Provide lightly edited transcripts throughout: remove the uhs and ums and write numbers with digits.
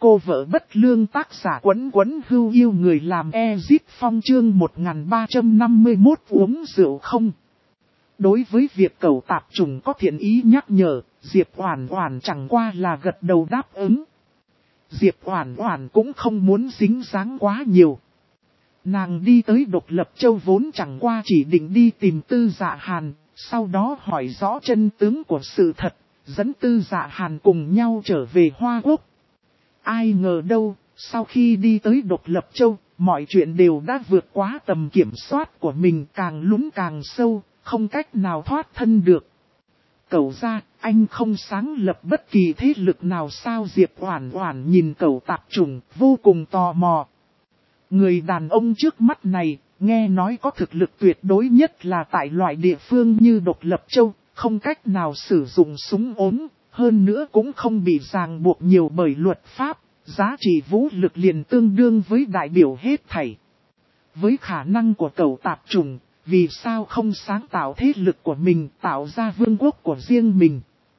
Cô vợ bất lương tác giả Quấn Quấn Hưu yêu người làm Ezip Phong chương 1351 uống rượu không. Đối với việc cẩu tạp trùng có thiện ý nhắc nhở, Diệp Oản Oản chẳng qua là gật đầu đáp ứng. Diệp Oản Oản cũng không muốn dính dáng quá nhiều. Nàng đi tới Độc Lập Châu vốn chẳng qua chỉ định đi tìm Tư Dạ Hàn, sau đó hỏi rõ chân tướng của sự thật, dẫn Tư Dạ Hàn cùng nhau trở về Hoa Quốc. Ai ngờ đâu, sau khi đi tới Độc Lập Châu, mọi chuyện đều đã vượt quá tầm kiểm soát của mình, càng lún càng sâu, không cách nào thoát thân được. Cẩu gia, anh không sáng lập bất kỳ thế lực nào sao? Diệp Oản Oản nhìn cẩu tạp trùng, vô cùng tò mò. Người đàn ông trước mắt này, nghe nói có thực lực tuyệt đối nhất là tại loại địa phương như Độc Lập Châu, không cách nào sử dụng súng ốm, hơn nữa cũng không bị ràng buộc nhiều bởi luật pháp, giá trị vũ lực liền tương đương với đại biểu hết thảy. Với khả năng của cẩu tạp trùng, vì sao không sáng tạo thế lực của mình, tạo ra vương quốc của riêng mình?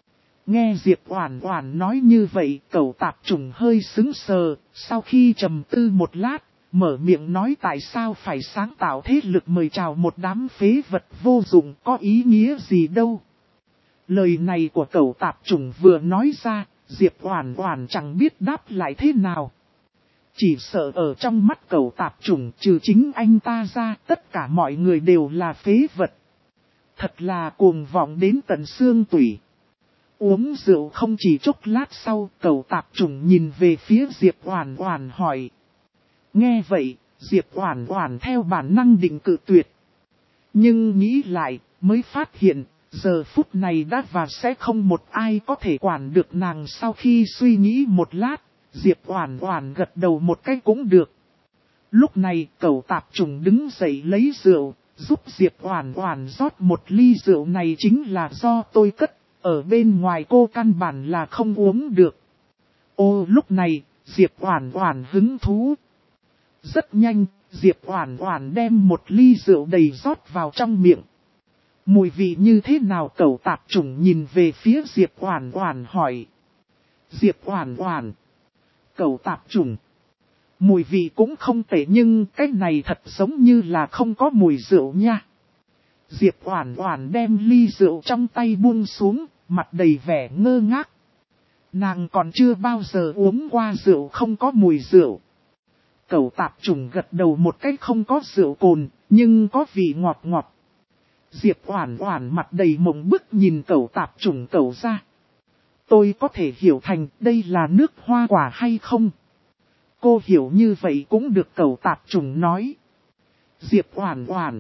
Nghe Diệp Oản Oản nói như vậy, cẩu tạp trùng hơi sững sờ, sau khi trầm tư một lát, mở miệng nói tại sao phải sáng tạo thế lực mời chào một đám phế vật vô dụng, có ý nghĩa gì đâu. Lời này của cẩu tạp trùng vừa nói ra, Diệp Oản Oản chẳng biết đáp lại thế nào. Chỉ sợ ở trong mắt cẩu tạp trùng trừ chính anh ta ra, tất cả mọi người đều là phế vật. Thật là cuồng vọng đến tận xương tủy. Uống rượu không chỉ chốc lát sau, cẩu tạp trùng nhìn về phía Diệp Oản Oản hỏi. Nghe vậy, Diệp Oản Oản theo bản năng định cự tuyệt. Nhưng nghĩ lại, mới phát hiện, giờ phút này đã và sẽ không một ai có thể quản được nàng. Sau khi suy nghĩ một lát, Diệp Oản Oản gật đầu một cái cũng được. Lúc này, cẩu tạp trùng đứng dậy lấy rượu, giúp Diệp Oản Oản rót một ly rượu này chính là do tôi cất, ở bên ngoài cô căn bản là không uống được. Ô, lúc này, Diệp Oản Oản hứng thú. Rất nhanh, Diệp Oản Oản đem một ly rượu đầy rót vào trong miệng. Mùi vị như thế nào? Cẩu tạp trùng nhìn về phía Diệp Oản Oản hỏi. Diệp Oản Oản. Cẩu tạp trùng. Mùi vị cũng không tệ nhưng cái này thật giống như là không có mùi rượu nha. Diệp Oản Oản đem ly rượu trong tay buông xuống, mặt đầy vẻ ngơ ngác. Nàng còn chưa bao giờ uống qua rượu không có mùi rượu. Cẩu tạp trùng gật đầu một cái, không có rượu cồn, nhưng có vị ngọt ngọt. Diệp Oản Oản mặt đầy mộng bức nhìn cẩu tạp trùng. Cẩu gia, tôi có thể hiểu thành đây là nước hoa quả hay không? Cô hiểu như vậy cũng được, cẩu tạp trùng nói. Diệp Oản Oản.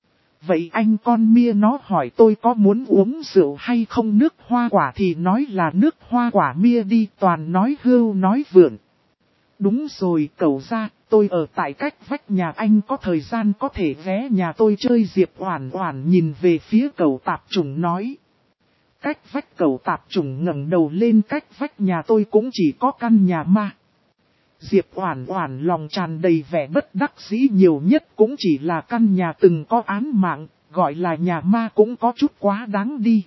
Vậy anh con mia nó hỏi tôi có muốn uống rượu hay không? Nước hoa quả thì nói là nước hoa quả mia đi, toàn nói hưu nói vượn. Đúng rồi cẩu gia, tôi ở tại cách vách nhà anh, có thời gian có thể ghé nhà tôi chơi. Diệp Oản Oản nhìn về phía cẩu tạp trùng nói. Cách vách? Cẩu tạp trùng ngẩng đầu lên. Cách vách nhà tôi cũng chỉ có căn nhà ma. Diệp Oản Oản lòng tràn đầy vẻ bất đắc dĩ, nhiều nhất cũng chỉ là căn nhà từng có án mạng, gọi là nhà ma cũng có chút quá đáng đi.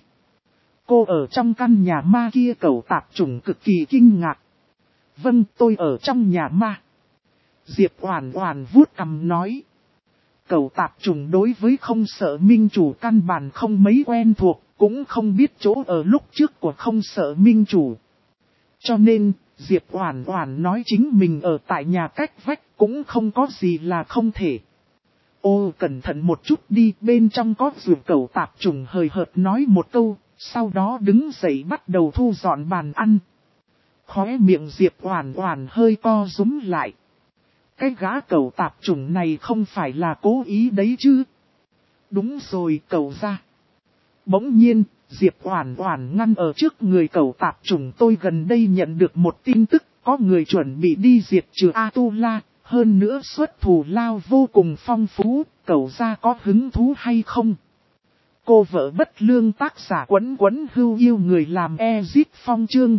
Cô ở trong căn nhà ma kia? Cẩu tạp trùng cực kỳ kinh ngạc. Vâng, tôi ở trong nhà ma. Diệp Oản Oản vuốt cằm nói. Cẩu tạp trùng đối với không sợ minh chủ căn bản không mấy quen thuộc, cũng không biết chỗ ở lúc trước của không sợ minh chủ. Cho nên, Diệp Oản Oản nói chính mình ở tại nhà cách vách cũng không có gì là không thể. Ô, cẩn thận một chút đi, bên trong có rượu. Cẩu tạp trùng hời hợt nói một câu, sau đó đứng dậy bắt đầu thu dọn bàn ăn. Khóe miệng Diệp Oản Oản hơi co rúm lại. Cái gã cẩu tạp trùng này không phải là cố ý đấy chứ? Đúng rồi cẩu gia. Bỗng nhiên, Diệp Oản Oản ngăn ở trước người cẩu tạp trùng. Tôi gần đây nhận được một tin tức, có người chuẩn bị đi diệt trừ Atula, hơn nữa xuất thù lao vô cùng phong phú, cẩu gia có hứng thú hay không? Cô vợ bất lương tác giả Quấn Quấn Hưu yêu người làm Ezip Phong chương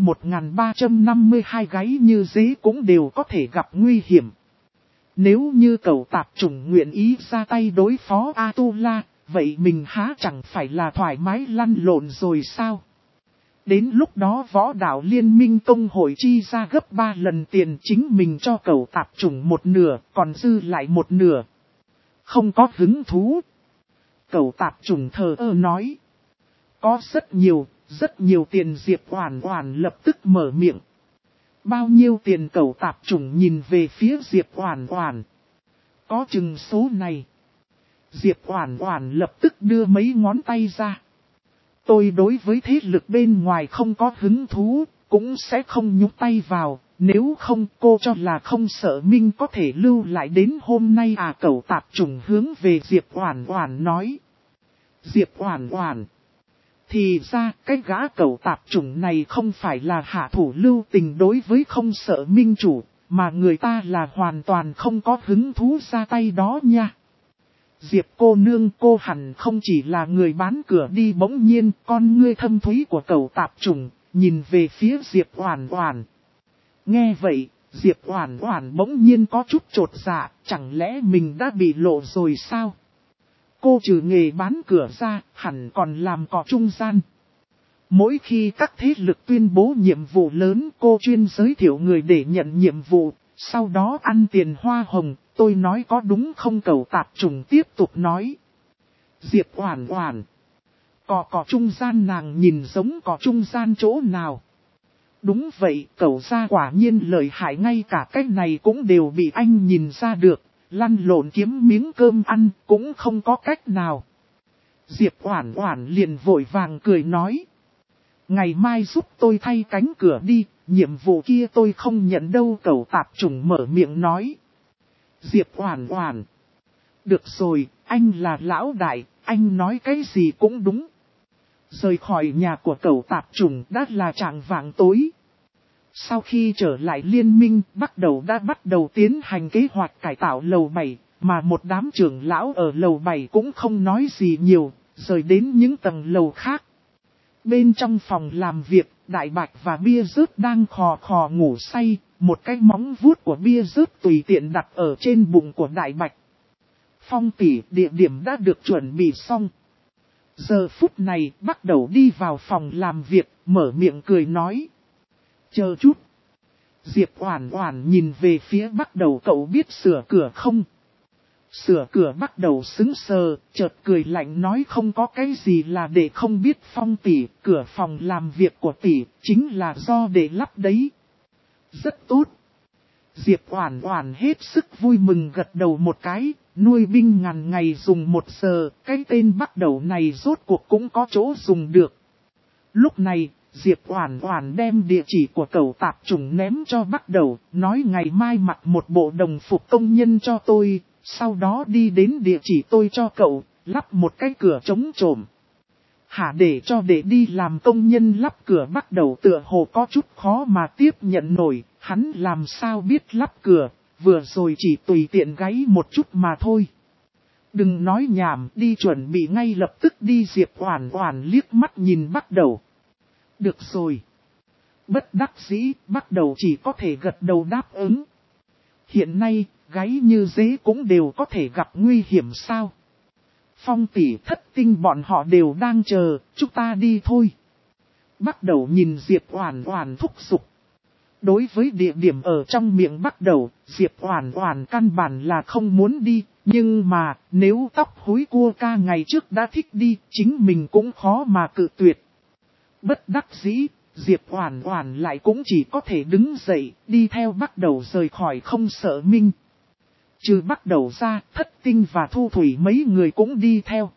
1352 gáy như dế cũng đều có thể gặp nguy hiểm. Nếu như cẩu tạp trùng nguyện ý ra tay đối phó Atula, vậy mình há chẳng phải là thoải mái lăn lộn rồi sao? Đến lúc đó võ đạo liên minh công hội chi ra gấp 3 lần tiền chính mình cho cậu tạp chủng một nửa, còn dư lại một nửa. Không có hứng thú. Cậu tạp chủng thờ ơ nói. Có rất nhiều tiền. Diệp Oản Oản lập tức mở miệng. Bao nhiêu tiền? Cậu tạp chủng nhìn về phía Diệp Oản Oản. Có chừng số này. Diệp Oản Oản lập tức đưa mấy ngón tay ra. Tôi đối với thế lực bên ngoài không có hứng thú, cũng sẽ không nhúc tay vào, nếu không cô cho là không sợ Minh có thể lưu lại đến hôm nay à? Cậu tạp chủng hướng về Diệp Oản Oản nói. Diệp Oản Oản. Thì ra cái gã cậu tạp chủng này không phải là hạ thủ lưu tình đối với không sợ Minh chủ, mà người ta là hoàn toàn không có hứng thú ra tay đó nha. Diệp cô nương, cô hẳn không chỉ là người bán cửa đi. Bỗng nhiên con ngươi thâm thúy của cậu tạp chủng nhìn về phía Diệp Oản Oản. Nghe vậy, Diệp Oản Oản bỗng nhiên có chút chột dạ, chẳng lẽ mình đã bị lộ rồi sao? Cô trừ nghề bán cửa ra, hẳn còn làm cỏ trung gian. Mỗi khi các thế lực tuyên bố nhiệm vụ lớn, cô chuyên giới thiệu người để nhận nhiệm vụ, sau đó ăn tiền hoa hồng. Tôi nói có đúng không? Cậu tạp chủng tiếp tục nói. Diệp Oản Oản. Cỏ trung gian? Nàng nhìn giống cỏ trung gian chỗ nào? Đúng vậy, cậu gia quả nhiên lợi hại, ngay cả cái này cũng đều bị anh nhìn ra được. Lăn lộn kiếm miếng cơm ăn cũng không có cách nào. Diệp Oản Oản liền vội vàng cười nói. Ngày mai giúp tôi thay cánh cửa đi, nhiệm vụ kia tôi không nhận đâu. Cậu tạp chủng mở miệng nói. Diệp Oản Oản. Được rồi, anh là lão đại, anh nói cái gì cũng đúng. Rời khỏi nhà của cậu tạp chủng đã là chạng vạng tối. Sau khi trở lại liên minh, đã bắt đầu tiến hành kế hoạch cải tạo lầu 7, mà một đám trưởng lão ở lầu 7 cũng không nói gì nhiều, rời đến những tầng lầu khác. Bên trong phòng làm việc, Đại Bạch và Bia Rớt đang khò khò ngủ say, một cái móng vuốt của Bia Rớt tùy tiện đặt ở trên bụng của Đại Bạch. Phong tỷ, địa điểm đã được chuẩn bị xong. Giờ phút này, bắt đầu đi vào phòng làm việc, mở miệng cười nói. Chờ chút. Diệp Oản Oản nhìn về phía bắt đầu, cậu biết sửa cửa không? Sửa cửa bắt đầu sững sờ, chợt cười lạnh nói không có cái gì là để không biết. Phong tỷ, cửa phòng làm việc của tỷ chính là do để lắp đấy. Rất tốt. Diệp Oản Oản hết sức vui mừng gật đầu một cái, nuôi binh ngàn ngày dùng 1 giờ, cái tên bắt đầu này rốt cuộc cũng có chỗ dùng được. Lúc này, Diệp Oản Oản đem địa chỉ của cậu tạp chủng ném cho bắt đầu, nói ngày mai mặc một bộ đồng phục công nhân cho tôi, sau đó đi đến địa chỉ tôi cho cậu, lắp một cái cửa chống trộm. Hả, để đi làm công nhân lắp cửa? Bắt đầu tựa hồ có chút khó mà tiếp nhận nổi, hắn làm sao biết lắp cửa, vừa rồi chỉ tùy tiện gáy một chút mà thôi. Đừng nói nhảm, đi chuẩn bị ngay lập tức đi. Diệp Oản Oản liếc mắt nhìn bắt đầu. Được rồi. Bất đắc dĩ, bắt đầu chỉ có thể gật đầu đáp ứng. Hiện nay, gáy như dế cũng đều có thể gặp nguy hiểm sao? Phong tỷ, Thất Tinh bọn họ đều đang chờ, chúng ta đi thôi. Bắt đầu nhìn Diệp Oản Oản thúc giục. Đối với địa điểm ở trong miệng bắt đầu, Diệp Oản Oản căn bản là không muốn đi, nhưng mà nếu tóc húi cua ca ngày trước đã thích đi, chính mình cũng khó mà cự tuyệt. Bất đắc dĩ, Diệp Oản Oản lại cũng chỉ có thể đứng dậy, đi theo bắt đầu rời khỏi không sợ Minh. Trừ bắt đầu ra, Thất Tinh và Thu Thủy mấy người cũng đi theo.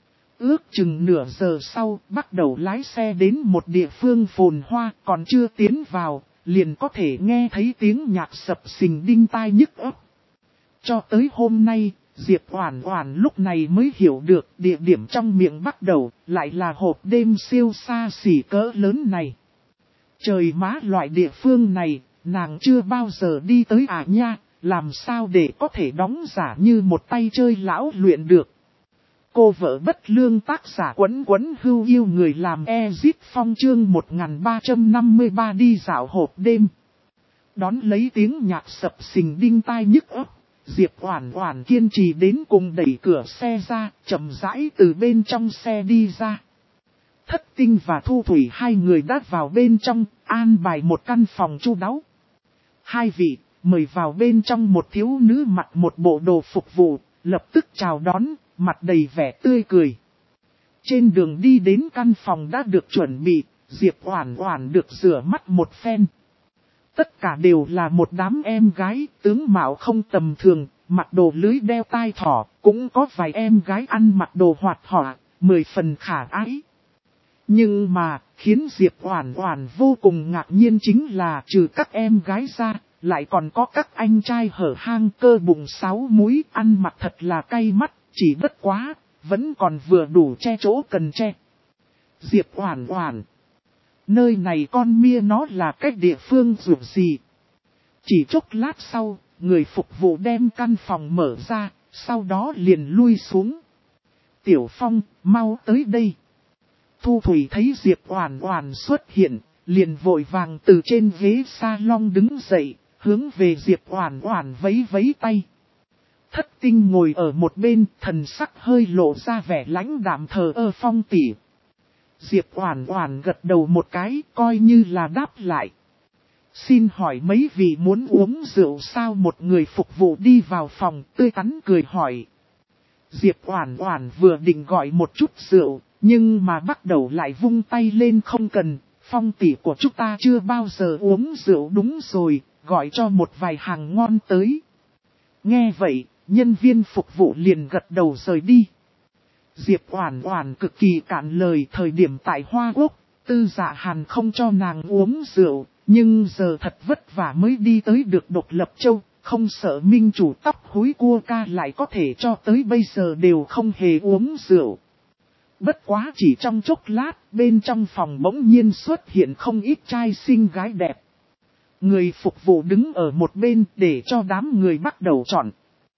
Ước chừng nửa giờ sau, bắt đầu lái xe đến một địa phương phồn hoa, còn chưa tiến vào, liền có thể nghe thấy tiếng nhạc sập sình đinh tai nhức óc. Cho tới hôm nay, Diệp Oản Oản lúc này mới hiểu được địa điểm trong miệng bắt đầu lại là hộp đêm siêu xa xỉ cỡ lớn này. Trời má, loại địa phương này, nàng chưa bao giờ đi tới à nha, làm sao để có thể đóng giả như một tay chơi lão luyện được. Cô vợ bất lương tác giả Quấn Quấn Hưu yêu người làm Ezit Phong chương 1353 đi dạo hộp đêm. Đón lấy tiếng nhạc sập sình đinh tai nhức óc, Diệp Oản Oản kiên trì đến cùng đẩy cửa xe ra, chậm rãi từ bên trong xe đi ra. Thất Tinh và Thu Thủy hai người đã vào bên trong, an bài một căn phòng chu đáo. Hai vị, mời vào bên trong. Một thiếu nữ mặc một bộ đồ phục vụ, lập tức chào đón, mặt đầy vẻ tươi cười. Trên đường đi đến căn phòng đã được chuẩn bị, Diệp Oản Oản được rửa mắt một phen. Tất cả đều là một đám em gái, tướng mạo không tầm thường, mặc đồ lưới đeo tai thỏ, cũng có vài em gái ăn mặc đồ hoạt họa, 10 phần khả ái. Nhưng mà, khiến Diệp Oản Oản vô cùng ngạc nhiên chính là trừ các em gái ra, lại còn có các anh trai hở hang cơ bụng 6 múi, ăn mặc thật là cay mắt, chỉ bất quá, vẫn còn vừa đủ che chỗ cần che. Diệp Oản Oản, nơi này con mia nó là cách địa phương dù gì. Chỉ chốc lát sau, người phục vụ đem căn phòng mở ra, sau đó liền lui xuống. Tiểu Phong, mau tới đây. Thu Thủy thấy Diệp Oản Oản xuất hiện, liền vội vàng từ trên ghế salon đứng dậy, hướng về Diệp Oản Oản vẫy vẫy tay. Thất Tinh ngồi ở một bên, thần sắc hơi lộ ra vẻ lãnh đạm thờ ơ. Phong tỷ. Diệp Oản Oản gật đầu một cái, coi như là đáp lại. Xin hỏi mấy vị muốn uống rượu sao? Một người phục vụ đi vào phòng, tươi tắn cười hỏi. Diệp Oản Oản vừa định gọi một chút rượu, nhưng mà bắt đầu lại vung tay lên không cần. Phong tỷ của chúng ta chưa bao giờ uống rượu. Đúng rồi, gọi cho một vài hàng ngon tới. Nghe vậy, nhân viên phục vụ liền gật đầu rời đi. Diệp Oản Oản cực kỳ cạn lời. Thời điểm tại Hoa Quốc, Tư Dạ Hàn không cho nàng uống rượu, nhưng giờ thật vất vả mới đi tới được Độc Lập Châu, không sợ minh chủ tóc húi cua ca lại có thể cho tới bây giờ đều không hề uống rượu. Bất quá chỉ trong chốc lát, bên trong phòng bỗng nhiên xuất hiện không ít trai xinh gái đẹp. Người phục vụ đứng ở một bên để cho đám người bắt đầu chọn.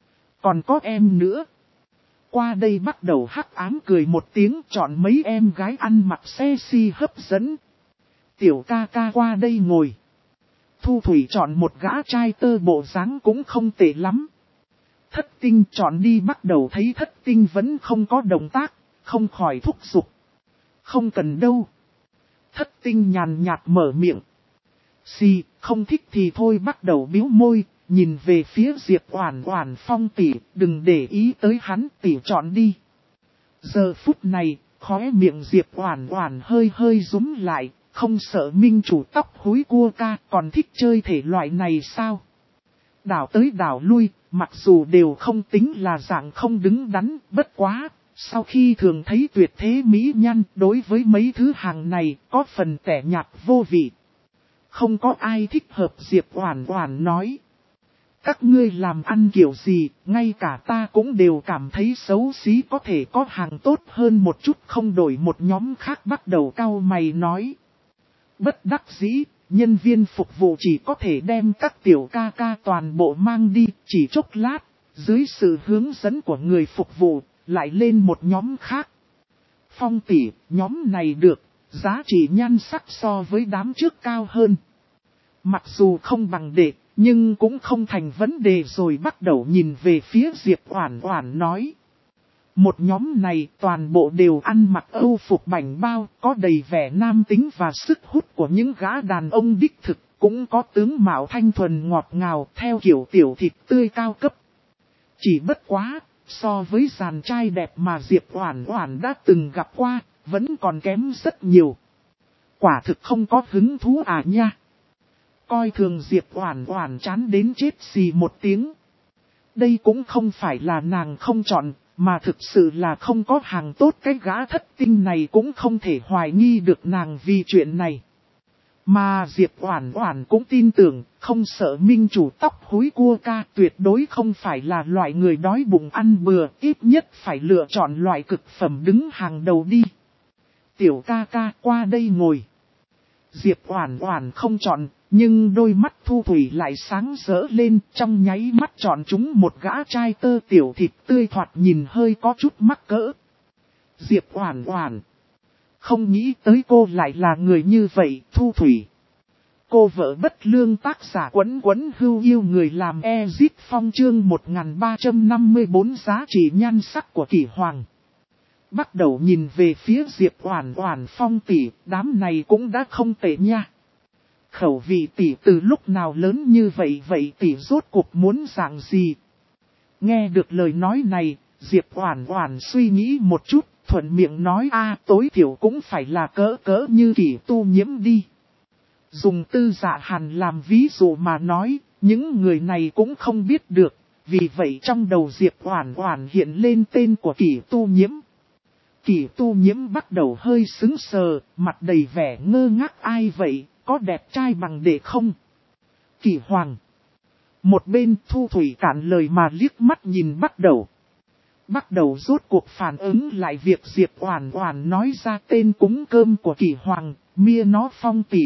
Còn có em nữa. Qua đây bắt đầu hắc ám cười một tiếng, chọn mấy em gái ăn mặc sexy hấp dẫn. Tiểu ca ca qua đây ngồi. Thu Thủy chọn một gã trai tơ bộ dáng cũng không tệ lắm. Thất Tinh chọn đi. Bắt đầu thấy Thất Tinh vẫn không có động tác, không khỏi thúc giục. Không cần đâu. Thất Tinh nhàn nhạt mở miệng. Xì, không thích thì thôi. Bắt đầu bĩu môi, nhìn về phía Diệp Oản Oản. Phong tỷ, đừng để ý tới hắn, tỷ chọn đi. Giờ phút này, khóe miệng Diệp Oản Oản hơi hơi rúm lại, không sợ minh chủ tóc húi cua ca còn thích chơi thể loại này sao? Đảo tới đảo lui, mặc dù đều không tính là dạng không đứng đắn, bất quá, sau khi thường thấy tuyệt thế mỹ nhân, đối với mấy thứ hàng này có phần tẻ nhạt vô vị. Không có ai thích hợp. Diệp Oản Oản nói. Các ngươi làm ăn kiểu gì, ngay cả ta cũng đều cảm thấy xấu xí, có thể có hàng tốt hơn một chút. Không đổi một nhóm khác bắt đầu cau mày nói. Bất đắc dĩ, nhân viên phục vụ chỉ có thể đem các tiểu ca ca toàn bộ mang đi. Chỉ chốc lát, dưới sự hướng dẫn của người phục vụ, lại lên một nhóm khác. Phong tỷ, nhóm này được, giá trị nhan sắc so với đám trước cao hơn. Mặc dù không bằng đệ, nhưng cũng không thành vấn đề rồi. Bắt đầu nhìn về phía Diệp Oản Oản nói. Một nhóm này toàn bộ đều ăn mặc âu phục bảnh bao, có đầy vẻ nam tính và sức hút của những gã đàn ông đích thực, cũng có tướng mạo thanh thuần ngọt ngào theo kiểu tiểu thịt tươi cao cấp. Chỉ bất quá, so với dàn trai đẹp mà Diệp Oản Oản đã từng gặp qua, vẫn còn kém rất nhiều. Quả thực không có hứng thú à nha. Coi thường Diệp Oản Oản chán đến chết xì một tiếng. Đây cũng không phải là nàng không chọn, mà thực sự là không có hàng tốt. Cái gã Thất Tinh này cũng không thể hoài nghi được nàng vì chuyện này. Mà Diệp Oản Oản cũng tin tưởng, không sợ minh chủ tóc húi cua ca tuyệt đối không phải là loại người đói bụng ăn bừa, ít nhất phải lựa chọn loại cực phẩm đứng hàng đầu đi. Tiểu ca ca qua đây ngồi. Diệp Oản Oản không chọn, nhưng đôi mắt Thu Thủy lại sáng rỡ lên, trong nháy mắt chọn chúng một gã trai tơ tiểu thịt tươi thoạt nhìn hơi có chút mắc cỡ. Diệp Oản Oản, không nghĩ tới cô lại là người như vậy. Thu Thủy, cô vợ bất lương. Tác giả Quấn Quấn Hưu Yêu người làm Ezit Phong chương 1354 giá trị nhan sắc của Kỷ Hoàng. Bắt đầu nhìn về phía Diệp Oản Oản Phong tỷ, đám này cũng đã không tệ nha. Khẩu vị tỷ từ lúc nào lớn như vậy tỷ rốt cuộc muốn dạng gì? Nghe được lời nói này, Diệp Oản Oản suy nghĩ một chút, thuận miệng nói tối thiểu cũng phải là cỡ như Kỷ Tu Nhiễm đi. Dùng Tư Dạ Hàn làm ví dụ mà nói, những người này cũng không biết được, vì vậy trong đầu Diệp Oản Oản hiện lên tên của Kỷ Tu Nhiễm. Kỷ Tu Nhiễm bắt đầu hơi sững sờ, mặt đầy vẻ ngơ ngác, ai vậy, có đẹp trai bằng đệ không? Kỷ Hoàng. Một bên Thu Thủy cạn lời mà liếc mắt nhìn bắt đầu rốt cuộc phản ứng lại việc Diệp Oản Oản nói ra tên cúng cơm của Kỷ Hoàng, mia nó Phong tỷ.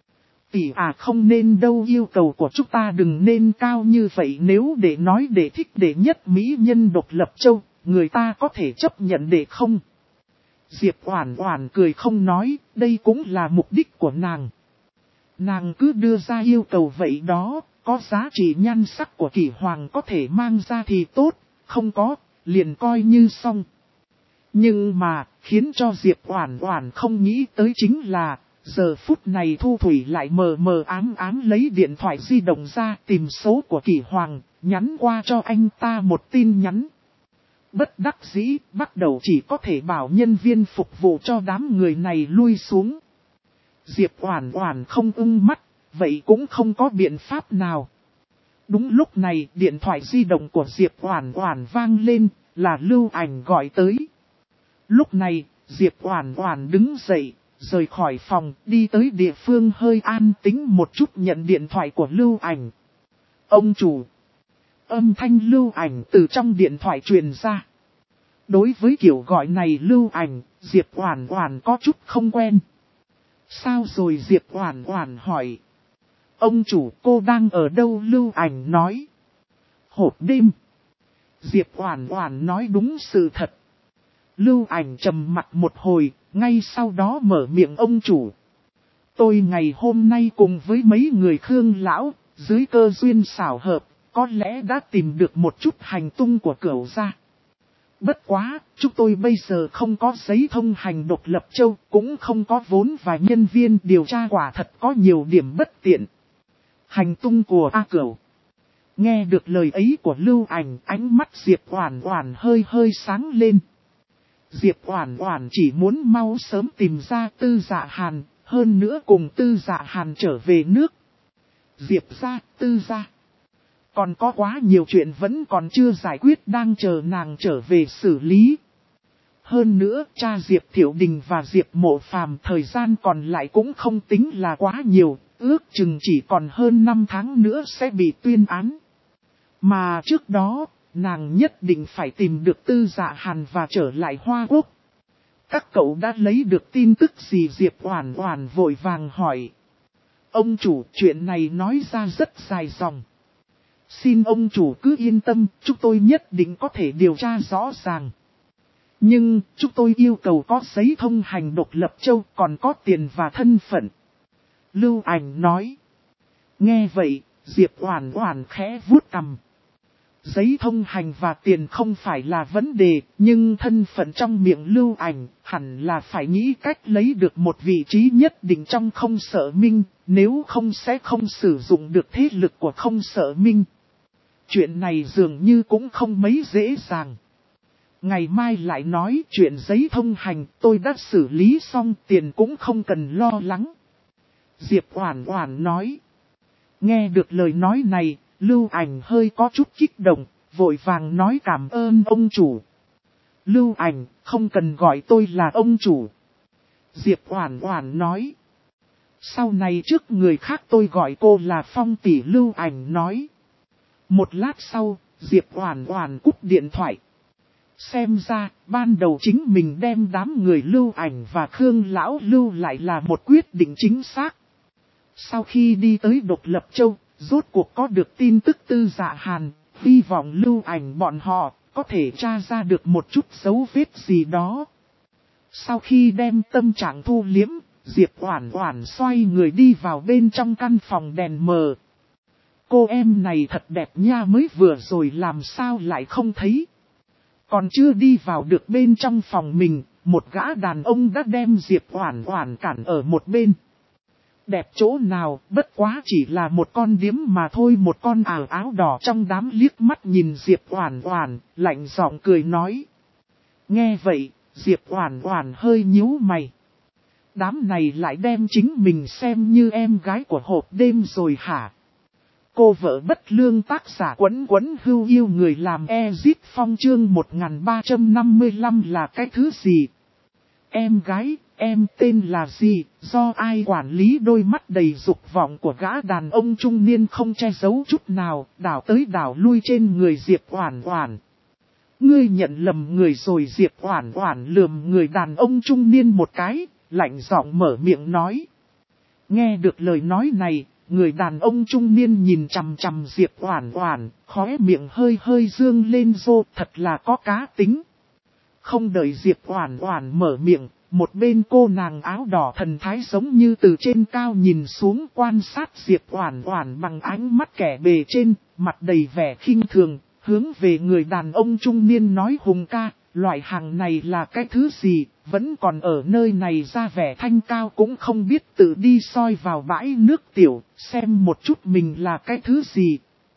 Tỷ không nên đâu, yêu cầu của chúng ta đừng nên cao như vậy, nếu để nói đệ thích đệ nhất mỹ nhân độc lập châu, người ta có thể chấp nhận đệ không? Diệp Oản Oản cười không nói, đây cũng là mục đích của nàng. Nàng cứ đưa ra yêu cầu vậy đó, có giá trị nhan sắc của Kỷ Hoàng có thể mang ra thì tốt, không có, liền coi như xong. Nhưng mà, khiến cho Diệp Oản Oản không nghĩ tới chính là, giờ phút này Thu Thủy lại mờ mờ ám lấy điện thoại di động ra tìm số của Kỷ Hoàng, nhắn qua cho anh ta một tin nhắn. Bất đắc dĩ, bắt đầu chỉ có thể bảo nhân viên phục vụ cho đám người này lui xuống. Diệp Oản Oản không ưng mắt, vậy cũng không có biện pháp nào. Đúng lúc này, điện thoại di động của Diệp Oản Oản vang lên, là Lưu Ảnh gọi tới. Lúc này, Diệp Oản Oản đứng dậy, rời khỏi phòng, đi tới địa phương hơi an tĩnh một chút, nhận điện thoại của Lưu Ảnh. Ông chủ. Âm thanh Lưu Ảnh từ trong điện thoại truyền ra. Đối với kiểu gọi này Lưu Ảnh, Diệp Oản Oản có chút không quen. Sao rồi, Diệp Oản Oản hỏi. Ông chủ, cô đang ở đâu? Lưu Ảnh nói. Hộp đêm. Diệp Oản Oản nói đúng sự thật. Lưu Ảnh trầm mặc một hồi, ngay sau đó mở miệng, ông chủ. Tôi ngày hôm nay cùng với mấy người Khương lão, dưới cơ duyên xảo hợp, có lẽ đã tìm được một chút hành tung của Cửu gia. Bất quá, chúng tôi bây giờ không có giấy thông hành độc lập châu, cũng không có vốn và nhân viên điều tra, quả thật có nhiều điểm bất tiện. Hành tung của A Cửu. Nghe được lời ấy của Lưu Ảnh, ánh mắt Diệp Oản Oản hơi sáng lên. Diệp Oản Oản chỉ muốn mau sớm tìm ra Tư Dạ Hàn, hơn nữa cùng Tư Dạ Hàn trở về nước. Diệp gia, Tư gia. Còn có quá nhiều chuyện vẫn còn chưa giải quyết, đang chờ nàng trở về xử lý. Hơn nữa, cha Diệp Thiệu Đình và Diệp Mộ Phàm thời gian còn lại cũng không tính là quá nhiều, ước chừng chỉ còn hơn 5 tháng nữa sẽ bị tuyên án. Mà trước đó, nàng nhất định phải tìm được Tư Dạ Hàn và trở lại Hoa Quốc. Các cậu đã lấy được tin tức gì? Diệp Oản Oản vội vàng hỏi. Ông chủ, chuyện này nói ra rất dài dòng. Xin ông chủ cứ yên tâm, chúng tôi nhất định có thể điều tra rõ ràng. Nhưng, chúng tôi yêu cầu có giấy thông hành độc lập châu, còn có tiền và thân phận. Lưu Ảnh nói. Nghe vậy, Diệp Oản Oản khẽ vuốt cằm. Giấy thông hành và tiền không phải là vấn đề, nhưng thân phận trong miệng Lưu Ảnh hẳn là phải nghĩ cách lấy được một vị trí nhất định trong Không Sợ Minh, nếu không sẽ không sử dụng được thế lực của Không Sợ Minh. Chuyện này dường như cũng không mấy dễ dàng. Ngày mai lại nói chuyện giấy thông hành, tôi đã xử lý xong, tiền cũng không cần lo lắng. Diệp Oản Oản nói. Nghe được lời nói này, Lưu Ảnh hơi có chút kích động, vội vàng nói cảm ơn ông chủ. Lưu Ảnh, không cần gọi tôi là ông chủ. Diệp Oản Oản nói. Sau này trước người khác tôi gọi cô là Phong tỷ. Lưu Ảnh nói. Một lát sau, Diệp Oản Oản cúp điện thoại. Xem ra, ban đầu chính mình đem đám người Lưu Ảnh và Khương lão Lưu lại là một quyết định chính xác. Sau khi đi tới Độc Lập Châu, rốt cuộc có được tin tức Tư Dạ Hàn, hy vọng Lưu Ảnh bọn họ có thể tra ra được một chút dấu vết gì đó. Sau khi đem tâm trạng thu liếm, Diệp Oản Oản xoay người đi vào bên trong căn phòng đèn mờ. Cô em này thật đẹp nha, mới vừa rồi làm sao lại không thấy. Còn chưa đi vào được bên trong phòng mình, một gã đàn ông đã đem Diệp Oản Oản cản ở một bên. Đẹp chỗ nào, bất quá chỉ là một con điếm mà thôi. Một con áo đỏ trong đám liếc mắt nhìn Diệp Oản Oản, lạnh giọng cười nói. Nghe vậy, Diệp Oản Oản hơi nhíu mày. Đám này lại đem chính mình xem như em gái của hộp đêm rồi hả? Cô vợ bất lương tác giả Quấn Quấn Hưu Yêu người làm Ezit Phong chương 1355 là cái thứ gì? Em gái, em tên là gì, do ai quản lý? Đôi mắt đầy dục vọng của gã đàn ông trung niên không che giấu chút nào, đảo tới đảo lui trên người Diệp Oản Oản. Ngươi nhận lầm người rồi. Diệp Oản Oản lườm người đàn ông trung niên một cái, lạnh giọng mở miệng nói. Nghe được lời nói này, người đàn ông trung niên nhìn chằm chằm Diệp Oản Oản, khóe miệng hơi hơi dương lên rô, thật là có cá tính. Không đợi Diệp Oản Oản mở miệng, một bên cô nàng áo đỏ thần thái giống như từ trên cao nhìn xuống quan sát Diệp Oản Oản bằng ánh mắt kẻ bề trên, mặt đầy vẻ khinh thường, hướng về người đàn ông trung niên nói Hùng ca, loại hàng này là cái thứ gì, vẫn còn ở nơi này ra vẻ thanh cao cũng không biết tự đi soi vào bãi nước tiểu, xem một chút mình là cái thứ gì.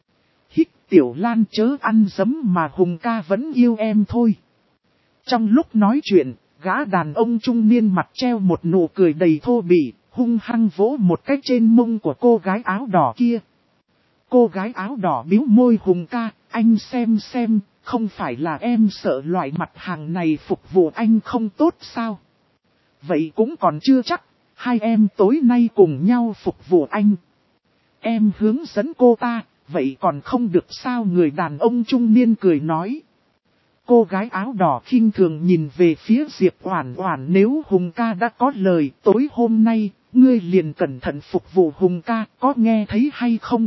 Hít Tiểu Lan chớ ăn dấm mà Hùng ca vẫn yêu em thôi. Trong lúc nói chuyện, gã đàn ông trung niên mặt treo một nụ cười đầy thô bỉ, hung hăng vỗ một cái trên mông của cô gái áo đỏ kia. Cô gái áo đỏ bĩu môi Hùng ca, anh xem, không phải là em sợ loại mặt hàng này phục vụ anh không tốt sao? Vậy cũng còn chưa chắc, hai em tối nay cùng nhau phục vụ anh. Em hướng dẫn cô ta, vậy còn không được sao? Người đàn ông trung niên cười nói. Cô gái áo đỏ khinh thường nhìn về phía Diệp Oản Oản, nếu Hùng ca đã có lời, tối hôm nay, ngươi liền cẩn thận phục vụ Hùng ca, có nghe thấy hay không?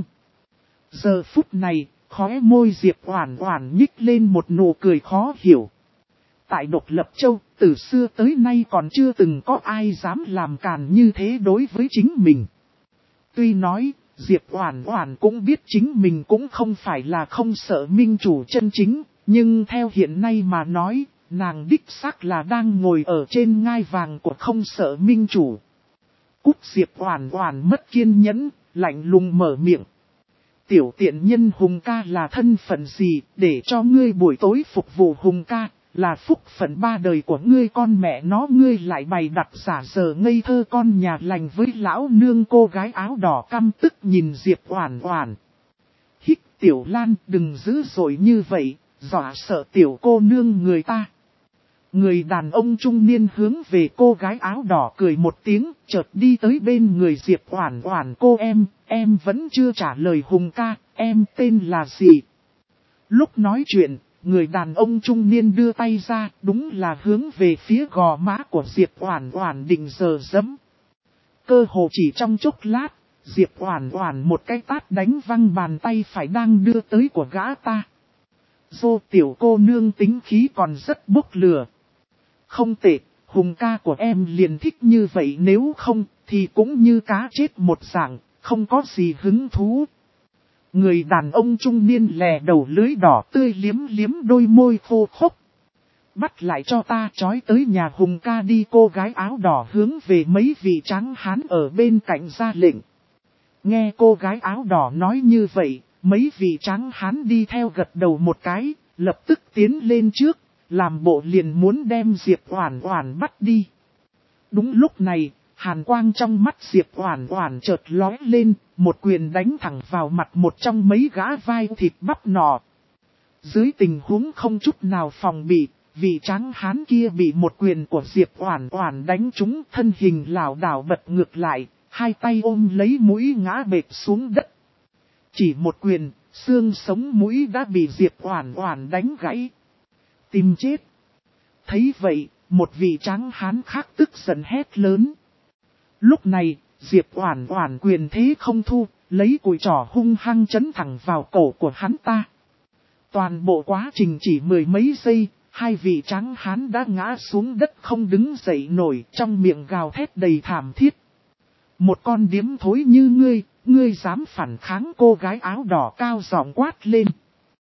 Giờ phút này, khóe môi Diệp Oản Oản nhích lên một nụ cười khó hiểu. Tại Độc Lập Châu, từ xưa tới nay còn chưa từng có ai dám làm càn như thế đối với chính mình. Tuy nói, Diệp Oản Oản cũng biết chính mình cũng không phải là không sợ minh chủ chân chính, nhưng theo hiện nay mà nói, nàng đích xác là đang ngồi ở trên ngai vàng của không sợ minh chủ. Cút! Diệp Oản Oản mất kiên nhẫn, lạnh lùng mở miệng. Tiểu tiện nhân, Hùng ca là thân phận gì, để cho ngươi buổi tối phục vụ Hùng ca, là phúc phận ba đời của ngươi. Con mẹ nó, ngươi lại bày đặt giả giờ ngây thơ con nhà lành với lão nương. Cô gái áo đỏ căm tức nhìn Diệp Oản Oản. Hít Tiểu Lan, đừng dữ dội như vậy, dọa sợ tiểu cô nương người ta. Người đàn ông trung niên hướng về cô gái áo đỏ cười một tiếng, chợt đi tới bên người Diệp Oản Oản. Cô em vẫn chưa trả lời Hùng ca, em tên là gì? Lúc nói chuyện, người đàn ông trung niên đưa tay ra, đúng là hướng về phía gò má của Diệp Oản Oản định giờ giẫm. Cơ hồ chỉ trong chốc lát, Diệp Oản Oản một cái tát đánh văng bàn tay phải đang đưa tới của gã ta. Dô, tiểu cô nương tính khí còn rất bốc lửa. Không tệ, Hùng ca của em liền thích như vậy, nếu không thì cũng như cá chết một dạng, không có gì hứng thú. Người đàn ông trung niên lè đầu lưỡi đỏ tươi liếm liếm đôi môi khô khốc. Bắt lại cho ta, trói tới nhà Hùng ca đi. Cô gái áo đỏ hướng về mấy vị tráng hán ở bên cạnh ra lệnh. Nghe cô gái áo đỏ nói như vậy, mấy vị tráng hán đi theo gật đầu một cái, lập tức tiến lên trước, làm bộ liền muốn đem Diệp Oản Oản bắt đi. Đúng lúc này, hàn quang trong mắt Diệp Oản Oản chợt lóe lên, một quyền đánh thẳng vào mặt một trong mấy gã vai thịt bắp nọ. Dưới tình huống không chút nào phòng bị, vị tráng hán kia bị một quyền của Diệp Oản Oản đánh trúng, thân hình lảo đảo bật ngược lại, hai tay ôm lấy mũi ngã bệt xuống đất. Chỉ một quyền, xương sống mũi đã bị Diệp Oản Oản đánh gãy. Tìm chết! Thấy vậy, một vị tráng hán khác tức giận hét lớn. Lúc này, Diệp Oản Oản quyền thế không thu, lấy cùi trỏ hung hăng chấn thẳng vào cổ của hắn ta. Toàn bộ quá trình chỉ mười mấy giây, hai vị tráng hán đã ngã xuống đất không đứng dậy nổi, trong miệng gào thét đầy thảm thiết. Một con điếm thối như ngươi dám phản kháng! Cô gái áo đỏ cao giọng quát lên.